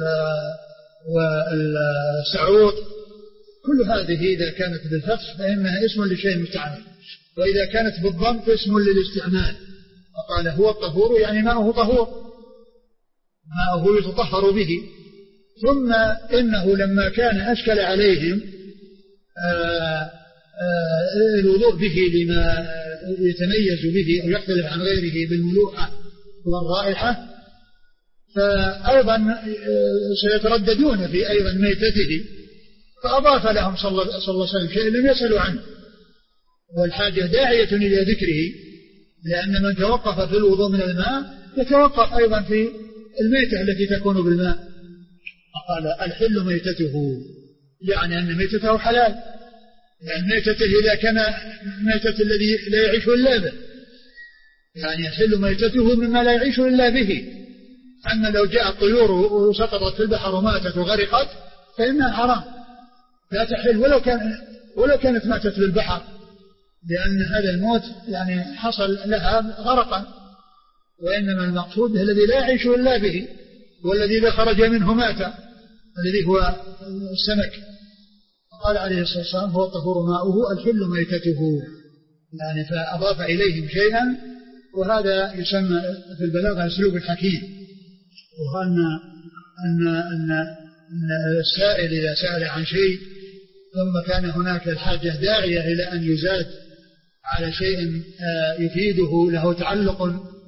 والسعود، كل هذه إذا كانت بالفتح فإنها اسم لشيء مستعمل، وإذا كانت بالضم فاسم للاستعمال. وقال هو الطهور يعني ماؤه طهور، ماؤه يتطهر به. ثم إنه لما كان أشكل عليهم آآ آآ الوضوء به لما يتميز به أو يختلف عن غيره بالملوحة والرائحة، فأيضا سيترددون في أيضا ميتته، فأضاف لهم صلى الله عليه وسلم شيء لم يسألوا عنه، والحاجة داعية إلى ذكره، لأن من توقف في الوضوء من الماء يتوقف أيضا في الميتة التي تكون بالماء. فقال الحل ميتته، يعني أن ميتته حلال، يعني ميتته إذا كان ميتة الذي لا يعيش إلا به، يعني الحل ميتته مما لا يعيش إلا به. أما لو جاءت طيور وسقطت في البحر وماتت وغرقت فإنها حرام لا تحل، ولو كان ولو كانت ماتت في البحر، لأن هذا الموت يعني حصل لها غرقا، وإنما المقصود به الذي لا يعيش إلا به، والذي إذا خرج منه مات، الذي هو السمك. قال عليه الصلاة والسلام هو الطهور ماؤه الحل ميتته، يعني فأضاف إليهم شيئا، وهذا يسمى في البلاغة أسلوب الحكيم. وأن أن أن أن السائل إذا سأل عن شيء ثم كان هناك الحاجة داعية إلى أن يزاد على شيء يفيده له تعلق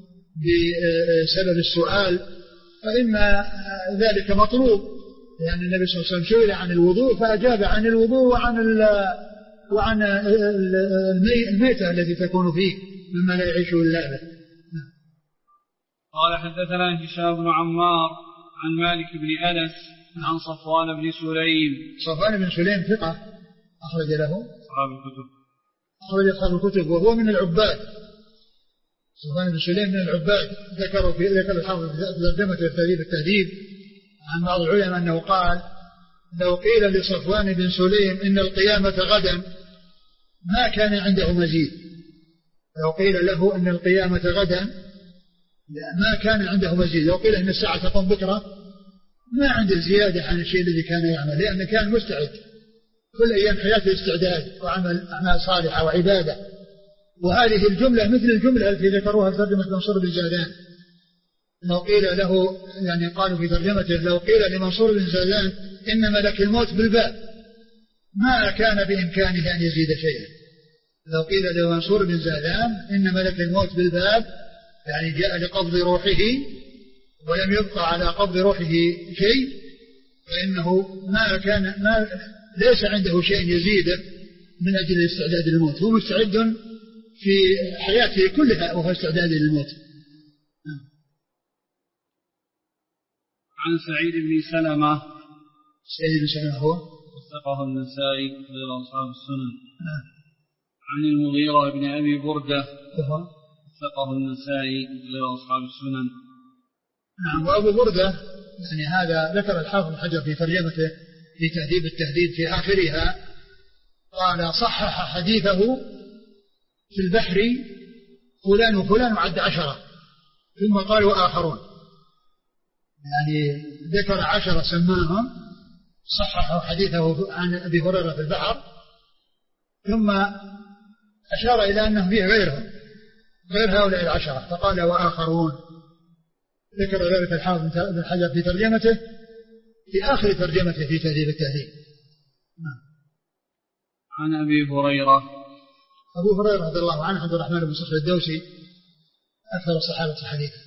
بسبب السؤال، فإن ذلك مطلوب، لأن النبي صلى الله عليه وسلم سئل عن الوضوء فأجاب عن الوضوء وعن وعن الميتة التي تكون فيه مما لا يعيش إلا به. قال حدثنا هشام بن عمار عن مالك بن أنس عن صفوان بن سليم. صفوان بن سليم ثقة أخرج له أصحاب الكتب أخرج أصحاب الكتب وهو من العباد. صفوان بن سليم من العباد، ذكروا في ذكر الحافظ في ترجمة التهذيب التهذيب عن بعض العلماء أنه قال: لو قيل لصفوان بن سليم إن القيامة غدا ما كان عنده مزيد. لو قيل له إن القيامة غدا ما كان عنده مزيد. لو قيل إن الساعة تقوم بكرة ما عنده زيادة عن الشيء الذي كان يعمل، لأنه كان مستعد كل أيام حياته استعداد وعمل أعمال صالحة وعبادة. وهذه الجملة مثل الجملة التي ذكروها في ترجمة منصور بن زادان. لو قيل له، يعني قالوا في ترجمته: لو قيل لمنصور بن زادان إن ملك الموت بالباب ما كان بإمكانه أن يزيد شيئا. لو قيل لمنصور بن زادان إن ملك الموت بالباب، يعني جاء لقبض روحه ولم يبقى على قبض روحه شيء، فإنه ما كان ما ليس عنده شيء يزيد من أجل الاستعداد للموت. هو مستعد في حياته كلها وهو استعداد للموت. عن سعيد بن سلمة. سعيد بن سلمة هو وثقه النسائي غير أصحاب السنن. عن المغيرة بن أبي بردة وثقه النسائي غير أصحاب السنن. نعم. وأبو بردة يعني هذا ذكر الحافظ بن حجر في ترجمته في تهذيب التهذيب في آخرها، قال: صحح حديثه في البحر فلان وفلان وعد عشرة، ثم قال وآخرون، يعني ذكر عشرة سماهم صححوا حديثه عن أبي هريرة في البحر، ثم أشار إلى أنه فيه غيرهم غير هؤلاء العشرة فقال وآخرون. ذكر ذلك الحافظ بن حجر في ترجمته في آخر ترجمته في تهذيب التهذيب. عن أبي هريرة. أبو هريرة رضي الله عنه عبد الرحمن بن صخر الدوسي أكثر الصحابة حديثا.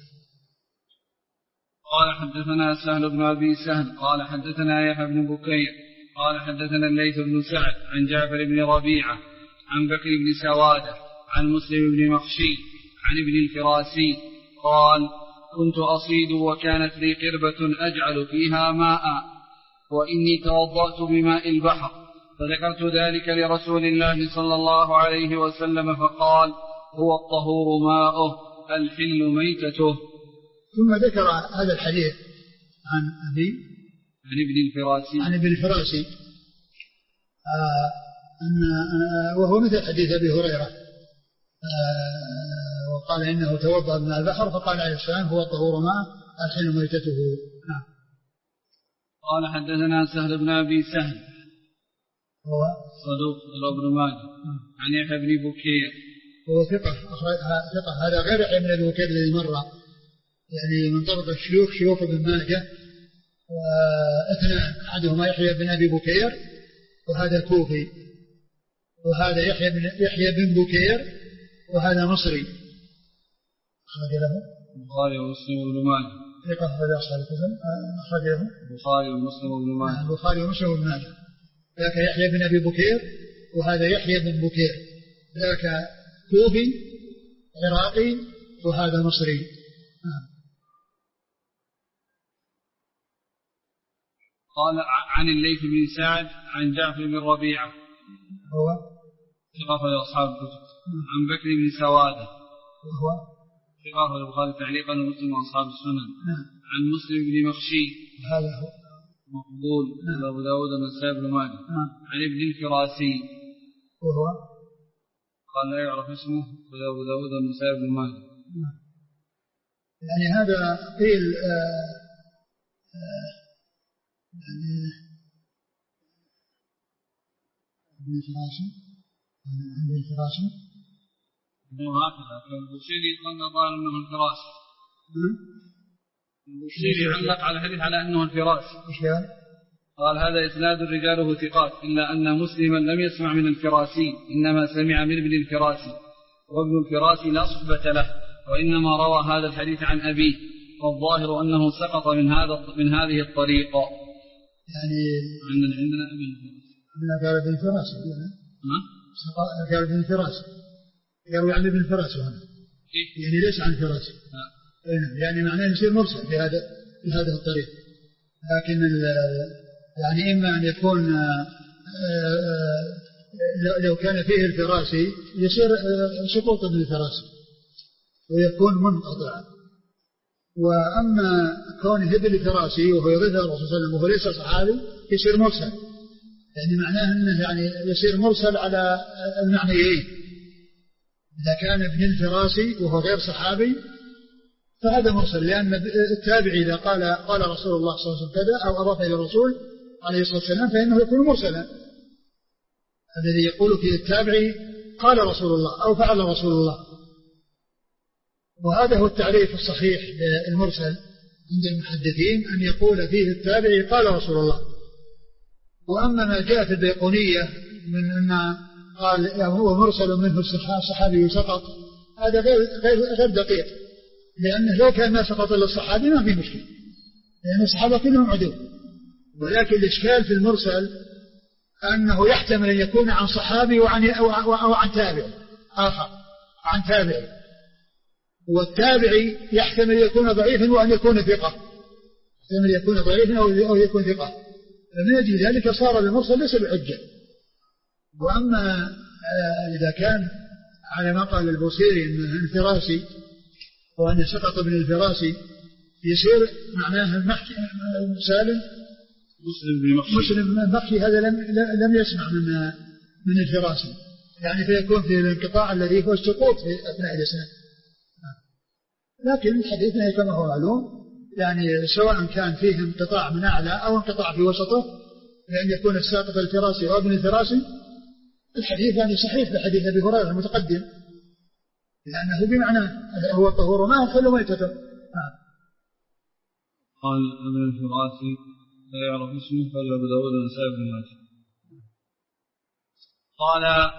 قال حدثنا سهل بن أبي سهل قال حدثنا يحيى بن بكير قال حدثنا الليث بن سعد عن جعفر بن ربيعة عن بكر بن سوادة عن مسلم بن مخشي عن ابن الفراسي قال: كنت أصيد وكانت لي قربة أجعل فيها ماء، وإني توضأت بماء البحر، فذكرت ذلك لرسول الله صلى الله عليه وسلم فقال: هو الطهور ماؤه الحل ميتته. ثم ذكر هذا الحديث عن أبي عن ابن الفراسي عن ابن الفراسي آه أن آه وهو مثل حديث أبي هريرة، آه وقال إنه توضأ من البحر، فقال عليه السلام: هو الطهور ماء الحل ميتته. نعم. قال حدثنا سهل بن أبي سهل هو صدوق ابن ماجه عن يحيى بن بكير هو ثقة ثقة هذا غير يحيى بن أبي بكير الذي مر، يعني من طرق الشيوخ شيوخ ابن ماجه، واثنان أحدهما يحيى بن أبي بكير وهذا كوفي، وهذا يحيى بن يحيى بن بكير وهذا مصري. أخرج له البخاري ومسلم وابن ماجه. ثقة هذا أصحاب الكتب أخرج له البخاري ومسلم وابن ماجه. البخاري ومسلم وابن ماجه. ذاك يحيى بن أبي بكير وهذا يحيى بن بكير، ذاك كوفي عراقي وهذا مصري. قال عن الليث بن سعد عن جعفر بن ربيعة هو ثقة أصحاب الكتب عن بكر بن سوادة وهو ثقة البخاري تعليقا ومسلم وأصحاب السنن عن مسلم بن مخشي هذا هو مقبول أبو داود والنسائي بن ماجه عن ابن الفراسي وهو قال لا يعرف اسمه أبو داود والنسائي بن ماجه. يعني هذا قيل آه آه يعني ابن الفراشي ابن الفراشي هو هكذا البوصيري قال انه الفراش. البوصيري علق على الحديث على انه الفراش. قال هذا اسناد رجاله ثقات الا ان مسلما لم يسمع من الفراسي انما سمع من ابن الفراسي وابن الفراسي لا صحبة له وانما روى هذا الحديث عن ابيه والظاهر انه سقط من هذا من هذه الطريقة. يعني عندنا عندنا ابن الفراسي قال ابن الفراسي قال ابن الفراسي يروي عن ابن الفراسي هنا يعني ليس عن الفراسي يعني معناه يصير مرسل في هذا في هذا الطريق. لكن يعني إما أن يكون لو كان فيه الفراسي يصير سقوط ابن الفراسي ويكون منقطع. وأما كونه ابن الفراسي وهو يضيف الرسول صلى الله عليه وسلم وهو ليس صحابي يصير مرسل يعني معناه أنه يعني يصير مرسل على المعنيين. إذا كان ابن الفراسي وهو غير صحابي فهذا مرسل لأن التابعي إذا قال قال رسول الله صلى الله عليه وسلم كذا أو أضاف إلى الرسول عليه الصلاة والسلام فإنه يكون مرسلا. الذي يقول فيه التابعي قال رسول الله أو فعل رسول الله. وهذا هو التعريف الصحيح للمرسل عند المحدثين أن يقول فيه التابعي قال رسول الله. وأما ما جاء في البيقونية من أن قال هو مرسل منه الصحابي سقط هذا غير غير غير دقيق لأنه لو كان ما سقط إلا الصحابي ما في مشكلة لأن الصحابة كلهم عدول. ولكن الإشكال في المرسل أنه يحتمل أن يكون عن صحابي وعن أو عن تابع آخر عن تابع والتابعي يحتمل أن يكون ضعيفا وأن يكون ثقة يحتمل أن يكون ضعيفا أو يكون ثقة فمن أجل ذلك صار المرسل ليس بحجة. وأما إذا كان على ما قال البوصيري أنه الفراسي وأن سقط ابن الفراسي يصير معناه المحكي سالم مسلم المحكي هذا لم لم يسمع من من الفراسي يعني فيكون في الانقطاع الذي هو السقوط في أثناء الإسناد. لكن الحديث كما هو معلوم يعني سواء كان فيه انقطاع من أعلى أو انقطاع في وسطه لأن يكون الساقط الفراسي أو ابن الفراسي الحديث يعني صحيح بحديث أبي هريرة المتقدم لأنه بمعنى هو الطهور ما يخل ميتته. قال ابن الفراسي لا يعرف اسمه فلا أبو داود والنسائي بن ماجه. قال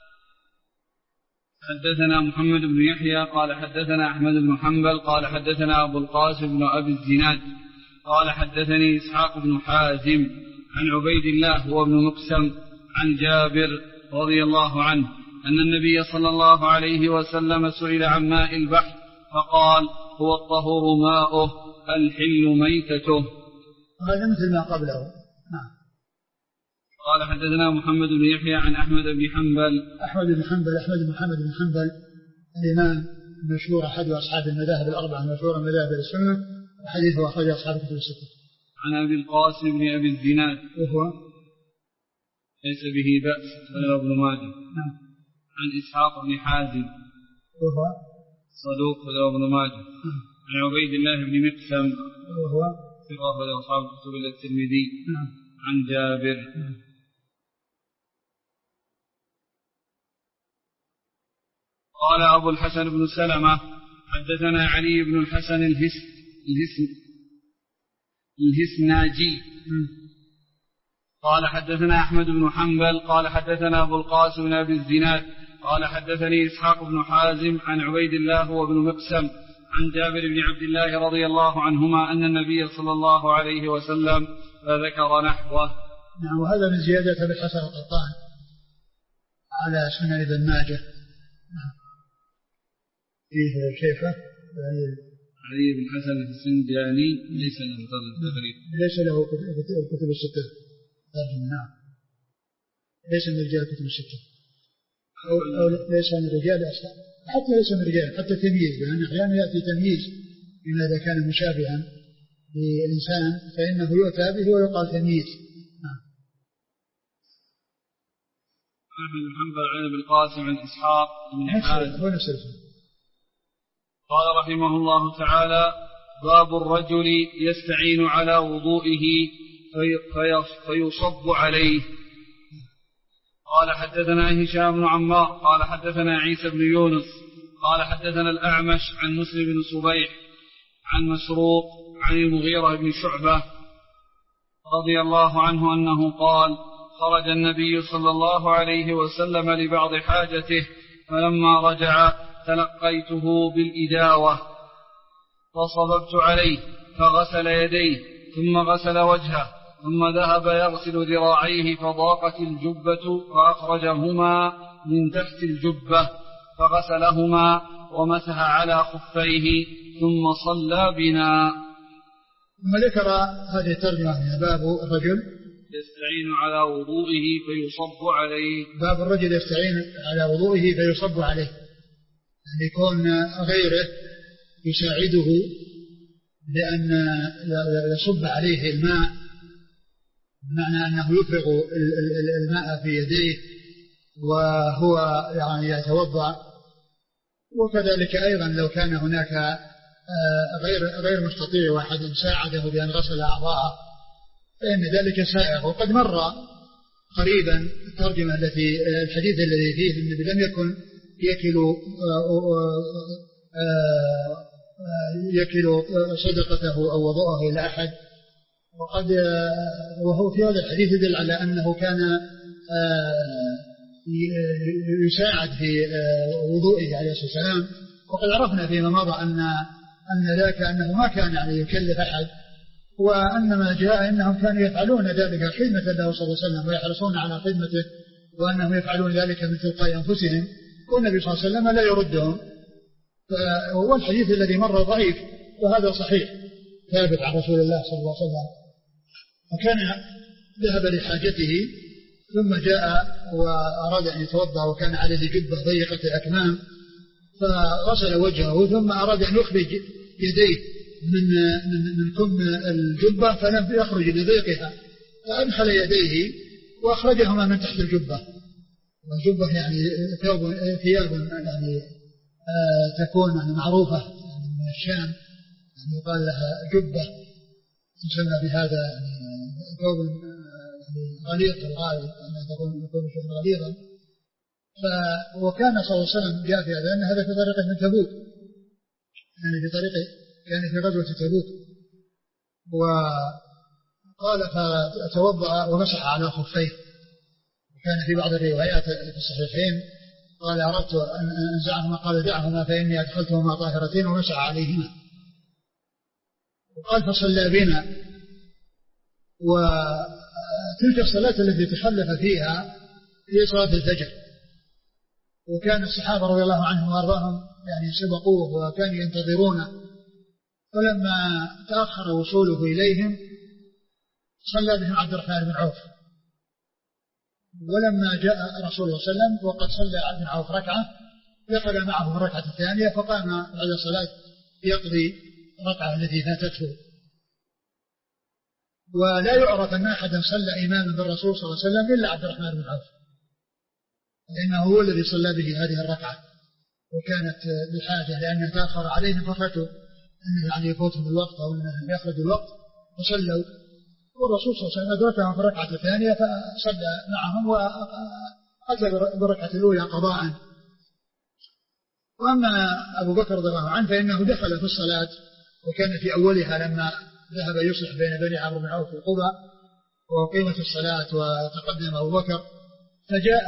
حدثنا محمد بن يحيى قال حدثنا أحمد بن حنبل قال حدثنا أبو القاسم بن أبي الزناد قال حدثني إسحاق بن حازم عن عبيد الله هو ابن مقسم عن جابر رضي الله عنه أن النبي صلى الله عليه وسلم سئل عن ماء البحر فقال هو الطهور ماؤه الحل ميتته. هذا مثل ما قبله. نعم. قال حدثنا محمد بن يحيى عن أحمد بن حنبل أحمد بن حنبل أحمد بن محمد بن حنبل الإمام المشهور أحد أصحاب المذاهب الأربعة المشهورة من مذاهب السنة وحديثه أخرج أصحاب الكتب الستة. عن أبي القاسم بن أبي الزناد وهو ليس به بأس غير ابن ماجه. نعم. عن إسحاق بن حازم وهو صدوق غير ابن ماجه. نعم. عن عبيد الله بن مقسم وهو ثقة غير أصحاب الكتب إلا الترمذي. نعم. عن جابر. نعم. قال أبو الحسن بن سلمة حدثنا علي بن الحسن الهس الهس الهسناجي قال حدثنا أحمد بن حنبل قال حدثنا أبو القاسم بن أبي الزناد قال حدثني إسحاق بن حازم عن عبيد الله وابن مقسم عن جابر بن عبد الله رضي الله عنهما أن النبي صلى الله عليه وسلم فذكر نحوه. نعم. وهذا من زيادة أبي الحسن القطان على سنن ابن ماجه. نعم. فيه شيخه علي بن حسن السندياني ليس له تدريب ليس له كتب الستة. نعم. ليس من رجال كتب الستة أو, أو ليس من رجال أصلا حتى ليس من رجال حتى تمييز لأن أحيانا يأتي تمييز بما إذا كان مشابها للإنسان فإنه يؤتى به ويقال تمييز. نعم. أحمد بن حنبل عن ابن القاسم عن إسحاق بن حارث. قال رحمه الله تعالى: باب الرجل يستعين على وضوئه في في فيصب عليه. قال حدثنا هشام بن عمار قال حدثنا عيسى بن يونس قال حدثنا الأعمش عن مسلم بن صبيح عن مسروق عن المغيرة بن شعبة رضي الله عنه أنه قال: خرج النبي صلى الله عليه وسلم لبعض حاجته، فلما رجع تلقيته بالإداوة فصببت عليه فغسل يديه ثم غسل وجهه ثم ذهب يغسل ذراعيه فضاقت الجبة فأخرجهما من تحت الجبة فغسلهما ومسح على خفيه ثم صلى بنا. ثم ذكر هذه الترجمة: باب الرجل يستعين على وضوئه فيصب عليه. باب الرجل يستعين على وضوئه فيصب عليه، يعني يكون غيره يساعده بأن يصب عليه الماء، بمعنى أنه يفرغ الماء في يديه وهو يعني يتوضأ. وكذلك أيضا لو كان هناك غير غير مستطيع واحد ساعده بأن غسل أعضاءه فإن ذلك سائغ. وقد مر قريبا الترجمة التي الحديث الذي فيه النبي لم يكن يكل يكل صدقته أو وضوءه إلى أحد، وقد وهو في هذا الحديث يدل على أنه كان يساعد في وضوئه عليه الصلاة والسلام. وقد عرفنا فيما مضى أن أن ذاك أنه ما كان يعني يكلف أحد، وأنما جاء أنهم كانوا يفعلون ذلك خدمة له صلى الله عليه وسلم ويحرصون على خدمته، وأنهم يفعلون ذلك من تلقاء أنفسهم، والنبي صلى الله عليه وسلم لا يردهم. فهو الحديث الذي مر ضعيف وهذا صحيح ثابت عن رسول الله صلى الله عليه وسلم. وكان ذهب لحاجته ثم جاء وأراد أن يتوضأ وكان عليه جبة ضيقة الأكمام، فغسل وجهه ثم أراد أن يخرج يديه من من من كم الجبة فلم يخرج لضيقها، فأدخل يديه وأخرجهما من تحت الجبة. والجبة يعني ثوب ثياب يعني آه تكون يعني معروفة يعني من الشام، يعني يقال لها جبة تسمى بهذا، يعني ثوب يعني غليظ الغالب أنها تكون يكون شيء غليظا. وكان صلى الله عليه وسلم جاء في هذا أن هذا في طريقه من تبوك، يعني في طريقه يعني في غزوة تبوك. وقال فتوضأ ومسح على خفيه، وكان في بعض الروايات في الصحيحين قال أردت أن أنزعهما قال دعهما فإني أدخلتهما طاهرتين ومسح عليهما. وقال فصلى بنا. وتلك الصلاة التي تخلف فيها هي صلاة الفجر، وكان الصحابة رضي الله عنهم وأرضاهم يعني سبقوه وكانوا ينتظرونه، فلما تأخر وصوله إليهم صلى بهم عبد الرحمن بن عوف. ولما جاء رسول الله صلى الله عليه وسلم وقد صلى عبد بن عوف ركعة دخل معه الركعة الثانية فقام على الصلاة يقضي الركعة التي فاتته. ولا يعرف أن أحدا صلى إماما بالرسول صلى الله عليه وسلم إلا عبد الرحمن بن عوف، لأنه هو الذي صلى به هذه الركعة، وكانت بحاجة لأنه تأخر عليهم ففتوا أنه يعني يفوتهم الوقت أو أنه يخرج الوقت وصلوا، والرسول صلى الله عليه وسلم أدركهم في الركعة الثانية فصلى معهم وأتى بالركعة الأولى قضاء. وأما أبو بكر رضي الله عنه فإنه دخل في الصلاة وكان في أولها لما ذهب يصلح بين بني عمرو بن عوف في قباء وقيمة الصلاة وتقدم أبو بكر، فجاء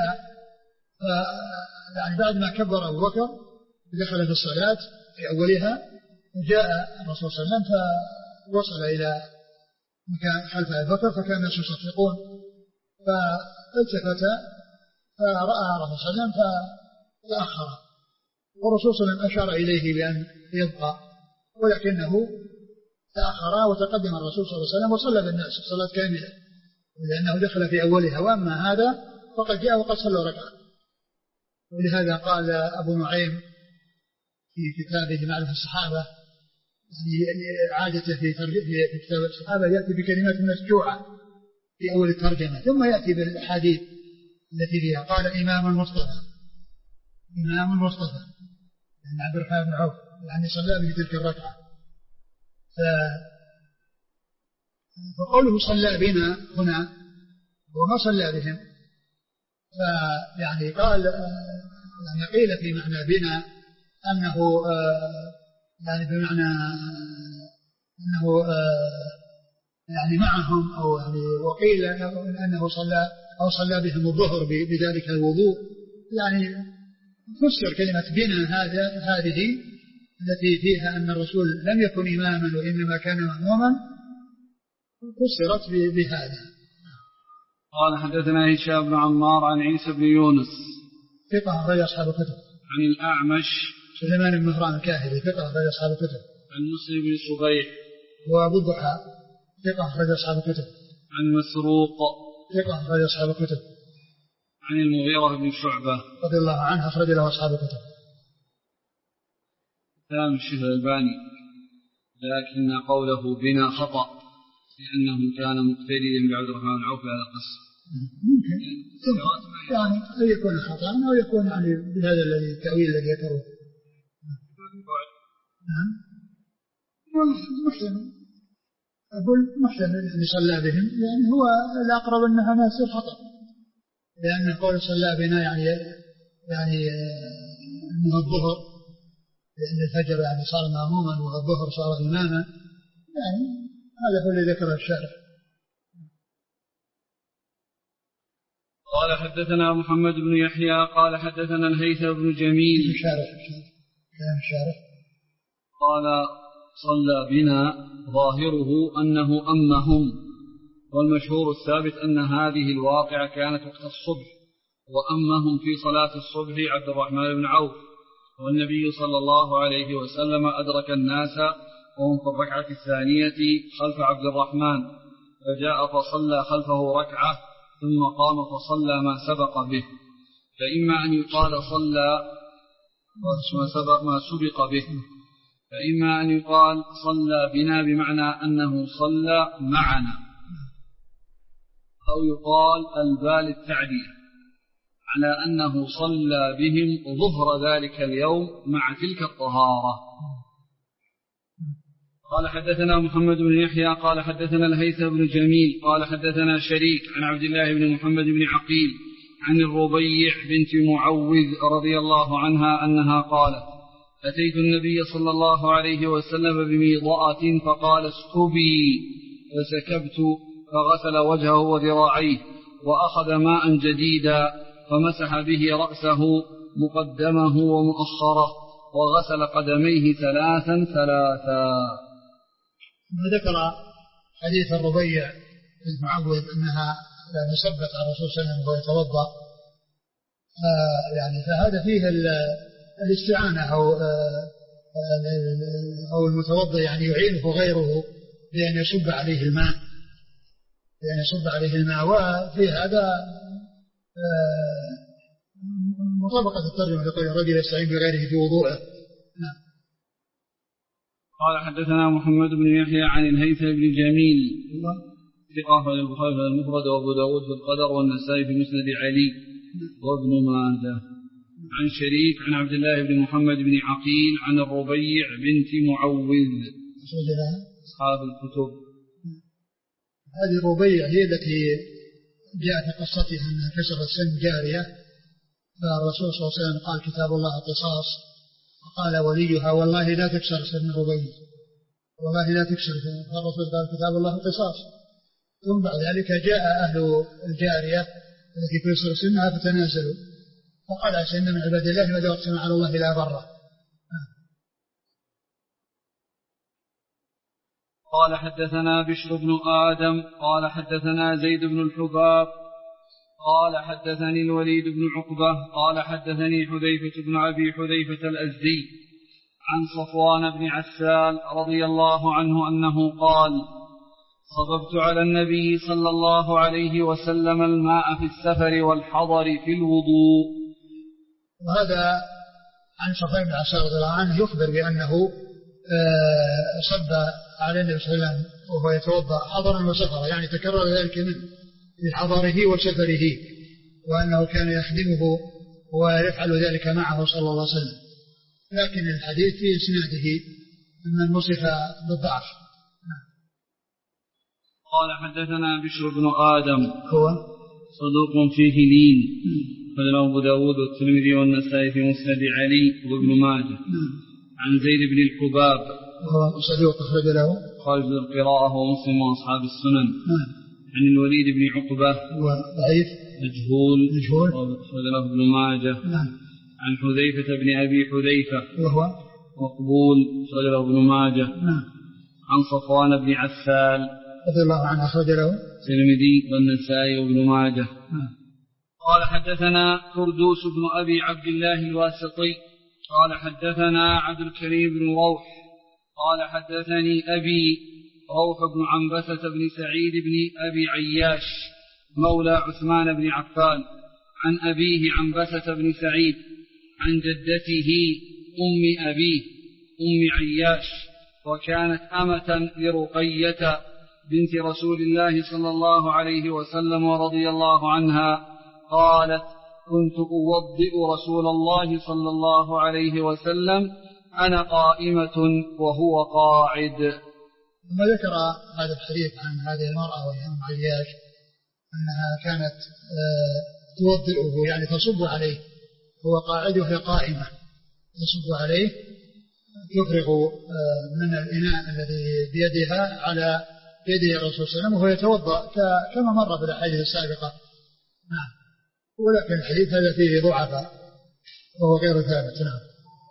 يعني بعد ما كبر أبو بكر دخل في الصلاة في أولها، وجاء الرسول صلى الله عليه وسلم فوصل إلى مكان خلف أبي بكر فكان الناس يصفقون، فالتفت فرأى الرسول صلى الله عليه وسلم فتأخر، والرسول صلى الله عليه وسلم أشار إليه بأن يبقى، ولكنه تأخر وتقدم الرسول صلى الله عليه وسلم وصلى بالناس الصلاة كاملة لأنه دخل في أولها. وأما هذا فقد جاء وقد صلى ركعة. ولهذا قال أبو نعيم في كتابه معرفة الصحابة يعني عادته في في كتاب الصحابة يأتي بكلمات مسجوعة في أول الترجمة ثم يأتي بالحديث التي فيها قال إمام المصطفى إمام المصطفى يعني عبد الرحمن بن عوف يعني صلى به تلك الركعة. فقوله صلى بنا هنا وما صلى بهم، فيعني قال يعني قيل في معنى بنا أنه يعني بمعنى أنه يعني معهم، أو يعني وقيل أنه صلى أو صلى بهم الظهر بذلك الوضوء. يعني فسر كلمة بنا هذا هذه التي فيها أن الرسول لم يكن إماما وإنما كان مأموما، فسرت بهذا. قال حدثنا هشام بن عمار عن عيسى بن يونس ثقة أخرج أصحاب الكتب. عن الأعمش سليمان بن مهران الكاهلي ثقة أخرج أصحاب الكتب. عن مسلم بن صبيح وأبو الضحى ثقة أخرج أصحاب الكتب. عن مسروق ثقة أخرج أصحاب الكتب. عن المغيرة بن شعبة رضي الله عنه أخرج له أصحاب الكتب. كلام الشيخ الألباني لكن قوله بنا خطأ لأنه كان مقتديا بعبد الرحمن بن عوف على القصة. ممكن يعني أو يكون خطأ أو يكون يعني بهذا الذي التأويل الذي يذكره. نعم محسن أقول محسن اللي صلى بهم يعني هو الأقرب أنها ناس الخطأ، لأن قول صلى بنا يعني يعني أنه الظهر، لأن الفجر يعني صار مأموما والظهر صار إماما، يعني هذا هو اللي ذكره الشارح. قال حدثنا محمد بن يحيى قال حدثنا الهيثم بن جميل الشارح الشارح قال صلى بنا ظاهره أنه أمهم، والمشهور الثابت أن هذه الواقعة كانت وقت الصبح، وأمهم في صلاة الصبح عبد الرحمن بن عوف، والنبي صلى الله عليه وسلم أدرك الناس وهم في الركعة الثانية خلف عبد الرحمن، فجاء فصلى خلفه ركعة ثم قام فصلى ما سبق به، فإما أن يقال صلى ما سبق, ما سبق به فإما أن يقال صلى بنا بمعنى أنه صلى معنا، أو يقال البال التعدية على أنه صلى بهم ظهر ذلك اليوم مع تلك الطهارة. قال حدثنا محمد بن يحيى قال حدثنا الهيثم بن جميل قال حدثنا شريك عن عبد الله بن محمد بن عقيل عن الربيع بنت معوذ رضي الله عنها أنها قالت: أتيت النبي صلى الله عليه وسلم بميضأة فقال: اسكبي، فسكبت فغسل وجهه وذراعيه وأخذ ماء جديدا فمسح به رأسه مقدمه ومؤخره وغسل قدميه ثلاثا ثلاثا. ذكر حديث الربيع بنت معوذ أنها لما سبت على الرسول صلى الله عليه وسلم وهو يتوضأ، يعني فهذا فيه الاستعانة أو أو المتوضئ يعني يعينه غيره بأن يصب عليه الماء بأن يصب عليه الماء وفي هذا مطابقة الترجمة لقول الرجل يستعين بغيره في وضوءه. نعم. قال حدثنا محمد بن يحيى عن الهيثم بن جميل ثقة في البخاري في المفرد وأبو داود في القدر والنسائي في مسند علي وابن ماجه. عن شريك عن عبد الله بن محمد بن عقيل عن الربيع بنت معوذ أصحاب الكتب. هذه الربيع هي التي جاء في قصتها أنها كسرت سن جارية، فالرسول صلى الله عليه وسلم قال: كتاب الله قصاص، وقال وليها: والله لا تكسر سن الربيع، والله لا تكسر سن. فالرسول قال: كتاب الله قصاص. ثم بعد ذلك جاء أهل الجارية التي كسر سنها فتنازلوا، فقال: سن من عباد الله وإذا أقسم على الله لا بره. قال حدثنا بشر بن آدم قال حدثنا زيد بن الحباب قال حدثني الوليد بن عقبة قال حدثني حذيفة بن أبي حذيفة الأزدي عن صفوان بن عسال رضي الله عنه أنه قال: صببت على النبي صلى الله عليه وسلم الماء في السفر والحضر في الوضوء. وهذا عن صفوان بن عسال رضي الله عنه يخبر بأنه صب على النبي صلى الله عليه وسلم وهو يتوضأ حضرا وسفرا، يعني تكرر ذلك من في حضره وسفره، وأنه كان يخدمه ويفعل ذلك معه صلى الله عليه وسلم. لكن الحديث في إسناده من وصف بالضعف. قال حدثنا بشر بن آدم هو صدوق فيه لين، قال أبو داود والترمذي والنسائي في مسند علي وابن ماجه. عن زيد بن الحباب وهو صدوق أخرج له خالد القراءة ومسلم وأصحاب السنن. عن الوليد بن عقبة وضعيف مجهول مجهول أخرج له ابن ماجه. عن حذيفة بن أبي حذيفة وهو مقبول أخرج له ابن ماجه. عن صفوان بن عسال رضي الله عنه أخرج له الترمذي والنسائي وابن ماجه. قال حدثنا كردوس بن أبي عبد الله الواسطي قال حدثنا عبد الكريم بن روح قال حدثني أبي روح بن عنبسة بن سعيد بن أبي عياش مولى عثمان بن عفان عن أبيه عنبسة بن سعيد عن جدته أم أبيه أم عياش وكانت أمة لرقية بنت رسول الله صلى الله عليه وسلم ورضي الله عنها قالت كنت أوضئ رسول الله صلى الله عليه وسلم أنا قائمة وهو قاعد. ثم ذكر هذا الحديث عن هذه المرأة وهي أم عياش أنها كانت توضئه يعني تصب عليه هو قاعد وهي قائمة تصب عليه تفرغ من الإناء الذي بيدها على يد الرسول صلى الله عليه وسلم وهو يتوضأ كما مر في الأحاديث السابقة. نعم. ولكن الحديث هذا فيه ضعفاء وهو غير ثابت. نعم.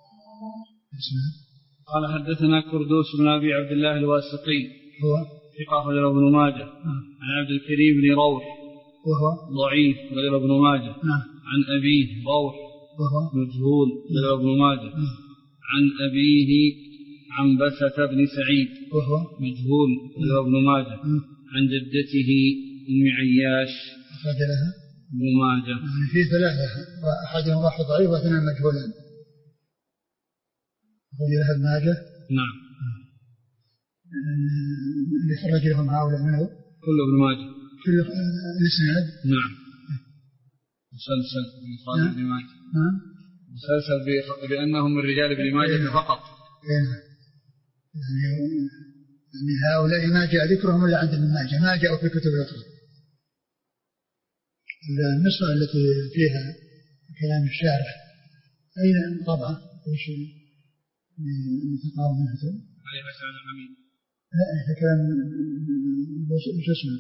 قال حدثنا كردوس بن أبي عبد الله الواسطي هو ثقة أخرج له ابن ماجه. عن عبد الكريم بن روح وهو ضعيف أخرج له ابن ماجه. عن أبيه روح وهو مجهول أخرج له ابن ماجه. عن أبيه عنبسة بن سعيد وهو مجهول أخرج له ابن ماجه. عن جدته أم عياش أخرج لها ابن ماجه. يعني في ثلاثة وأحدهم واحد ضعيف واثنين مجهولين أخرج لها ابن ماجه. نعم. اللي خرج لهم هؤلاء منه كله ابن ماجه كل الإسناد. نعم. مسلسل بخالد بن ماجه. نعم. مسلسل بأنهم من رجال ابن ماجه فقط. يعني يعني هؤلاء ما جاء ذكرهم إلا عند ابن ماجه ما جاءوا في كتب الأخرى. النسخة التي فيها كلام الشارح أين طبعا إيش نتقاوم منها عليها سعد الحميد. لا إذا كان إيش اسمه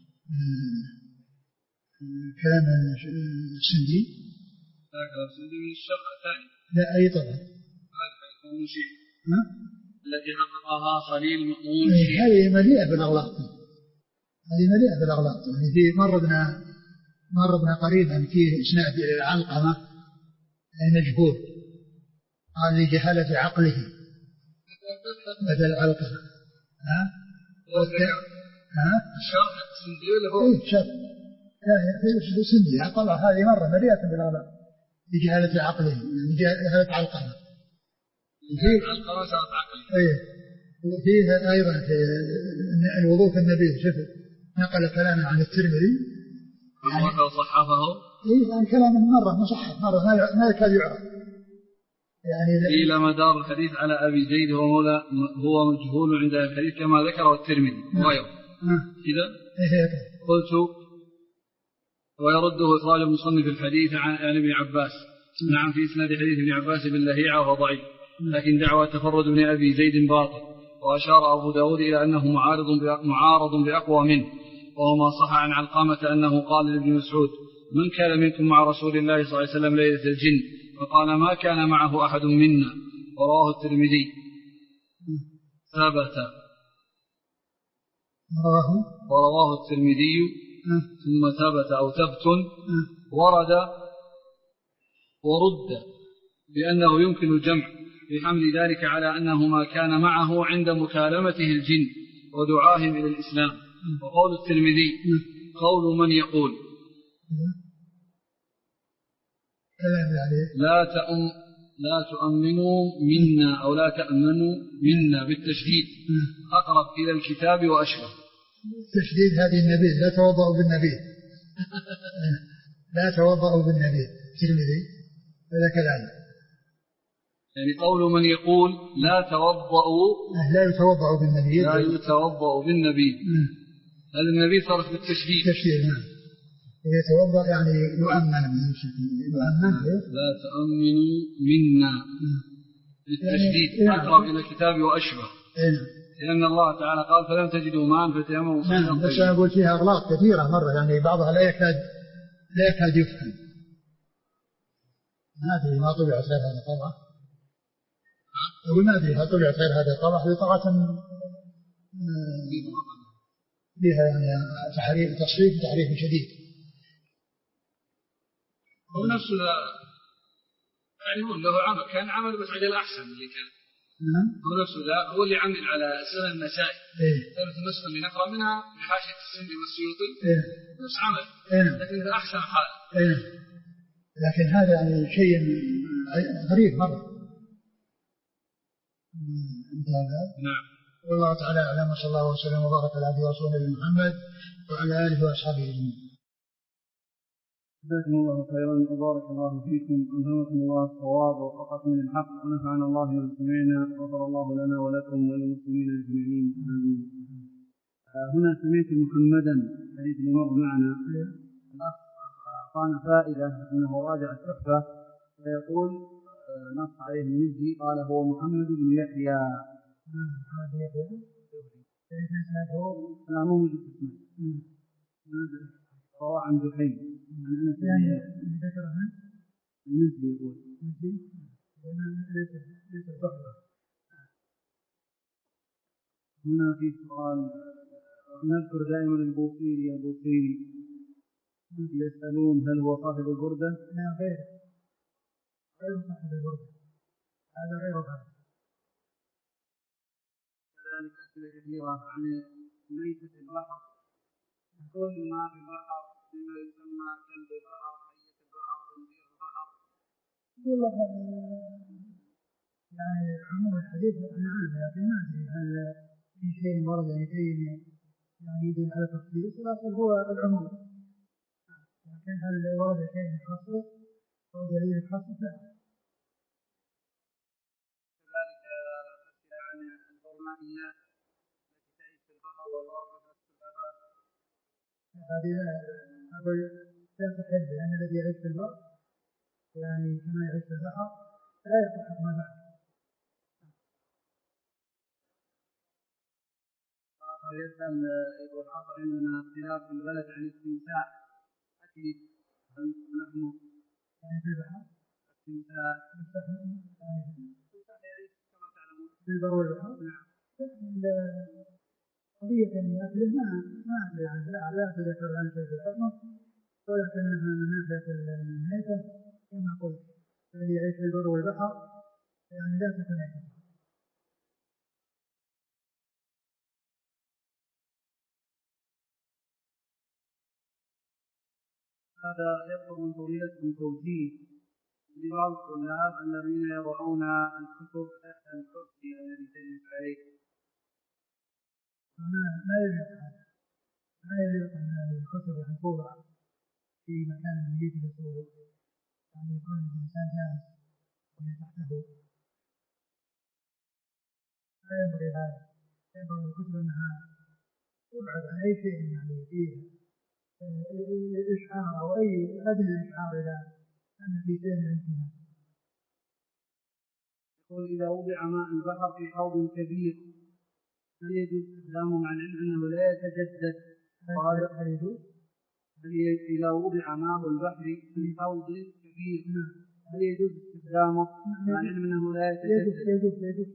كلام السندي لا كلام السندي من الشرق الثاني. لا أي طبعا مأمون شيخ التي حققها خليل مأمون شيخ. شيخ هذه مليئة بالأغلاط هذه مليئة بالأغلاط يعني في مر بنا مر بنا قريبا في إسناد علقمة مجهول قال لجهالة عقله بدل علقمة. ها ها الشرح السندي ولا هو ايه شرح لا في السندي طبعا هذه مرة مليئة بالأغلاط لجهالة عقله يعني جهالة علقمة علقمة صارت عقله. ايه وفيها أيضا في الوضوء في النبي شوف نقل كلامه عن الترمذي يعني صححه ايه عن كلام مرة مصحح مرة ما يكاد يعرف يعني إلى مدار الحديث على أبي زيد هو مولى هو مجهول عند الحديث كما ذكره الترمذي وغيره كذا. قلت ويرده إخراج المصنف الحديث عن ابن عباس. نعم في إسناد حديث ابن عباس باللهيعة وهو ضعيف لكن دعوى تفرد ابن أبي زيد باطل. وأشار أبو داود إلى أنه معارض معارض بأقوى منه وهو ما صح عن علقمة أنه قال لابن مسعود من كان منكم مع رسول الله صلى الله عليه وسلم ليلة الجن فقال ما كان معه أحد منا. ورواه الترمذي ثبت ورواه الترمذي ثم ثبت أو ثبت ورد ورد بأنه يمكن الجمع بحمل ذلك على أنه ما كان معه عند مكالمته الجن ودعاهم إلى الإسلام. وقول الترمذي قول من يقول لا تأم لا تؤمنوا منا أو لا تأمنوا منا بالتشديد أقرب إلى الكتاب وأشبه. تشديد هذه النبي لا توضأوا بالنبي لا توضأوا بالنبيذ الترمذي هذا كلام. يعني قول من يقول لا توضأوا لا يتوضأ بالنبيذ لا يتوضأ بالنبيذ هذا النبي صرف بالتشديد تشديد نعم يتوضأ يعني يؤمن يؤمن لا تؤمنوا منا بالتشديد يعني أقرب إلى الكتاب وأشبه لأن الله تعالى قال فلم تجدوا ماء فتيمموا نعم بس أنا أقول فيها أغلاط كثيرة مرة يعني بعضها لا يكاد لا يكاد يفهم ما أدري ما طبعت غير هذا طبعا أقول ما أدري هل طبعت غير هذا طبعا هي طبعة فيها يعني تحريف تصريف تحريف شديد هو نفسه يعني هو له عمل كان عمل بس على الأحسن اللي كان نعم هو نفسه لا هو اللي عمل على سنن النسائي إيه ثالث النسخة اللي نقرأ منها بحاشية السندي والسيوطي إيه نفس عمل إيه لكن في أحسن حال إيه لكن هذا يعني شيء غريب مرة نعم والله تعالى أعلم صلى الله وسلم وبارك على عبده ورسوله محمد وعلى آله وأصحابه أجمعين. جزاكم الله خيرا وبارك الله فيكم ألهمكم الله الصواب ووفقكم للحق ونفعنا الله بما غفر الله لنا ولكم وللمسلمين أجمعين آمين. هنا سمعت محمدا الذي مر معنا الأخ أعطانا فائدة أنه راجع التحفة فيقول نص عليه المزي قال هو محمد بن يحيى هذا يحيى كيف اسمه؟ لا مو موجود اسمه هو عن جحيم عن أنس يعني ذكره المزي يقول المزي ليس ليس الصحبة. هنا في سؤال نذكر دائما البوصيري البوصيري يسألون هل هو صاحب البردة؟ لا غير غير صاحب البردة هذا غير هذا. كذلك أسئلة كثيرة عن ميتة البحر كل ما في البحر مما يسمى كلب البحر حية البحر خنزير البحر. والله يعني عموم الحديث أنا عام لكن ما أدري هل في شيء ورد يعني شيء يعني يدل على تخصيص لكن هو العموم لكن هل ورد شيء يخصص أو دليل يخصص لا. كذلك أسئلة عن الحرمانيات التي تعيش في البحر والغرق في الغابات. هذه أقول لا تحل لأن الذي يعيش في البحر يعني كما يعيش في البحر لا يستحق ما بعد. يسأل يقول حصل عندنا اختلاف في البلد عن التمساح أكل نحن يعني في البحر التمساح التمساح يعيش كما تعلمون في البر والبحر. نعم. قضية يعني أكله ما ما أدري عنه لا لا أتذكر عن شيء في الحكمة ولكنها من ناحية الميتة كما قلت الذي يعيش في البر والبحر يعني لا تتناسب. هذا يطلب من فضيلتكم توجيه لبعض الطلاب الذين يضعون الكتب تحت الكرسي الذي تجلس عليه. ما لا يليق لا يليق أن الكتب يعني توضع في مكان يجلس يعني يكون الإنسان جالس وهي تحته لا ينبغي هذا. ينبغي الكتب أنها تبعد عن أي شيء يعني فيه إشعار أو أي أدنى إشعار إلى أن في شيء من انتهاء. يقول إذا وضع ماء البحر في حوض كبير هل يجوز استخدامه مع العلم أنه لا يتجدد؟ هل يجوز؟ إذا وضع ماء البحر في حوض كبير هل يجوز استخدامه مع العلم أنه لا يتجدد؟ يجوز يجوز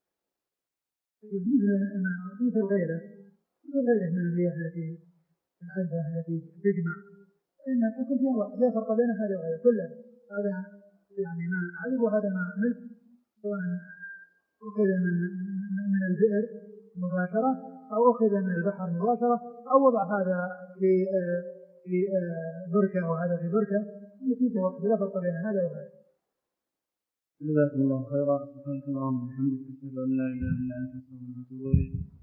يجوز مثل غيره مثل غيره من المياه التي العذبة التي تجمع إن الحكم فيها واحد لا فرق بين هذا وهذا كله. هذا يعني ما عذب وهذا ما ملك سواء أخذ من من البئر مباشرة أو أخذ من البحر مباشرة أو وضع هذا في في بركة وهذا في بركة نتيجة واحدة لا فرق بين هذا وهذا. جزاكم الله خيرا. سبحانك اللهم وبحمدك أشهد أن لا إله إلا أنت أستغفرك وأتوب إليك.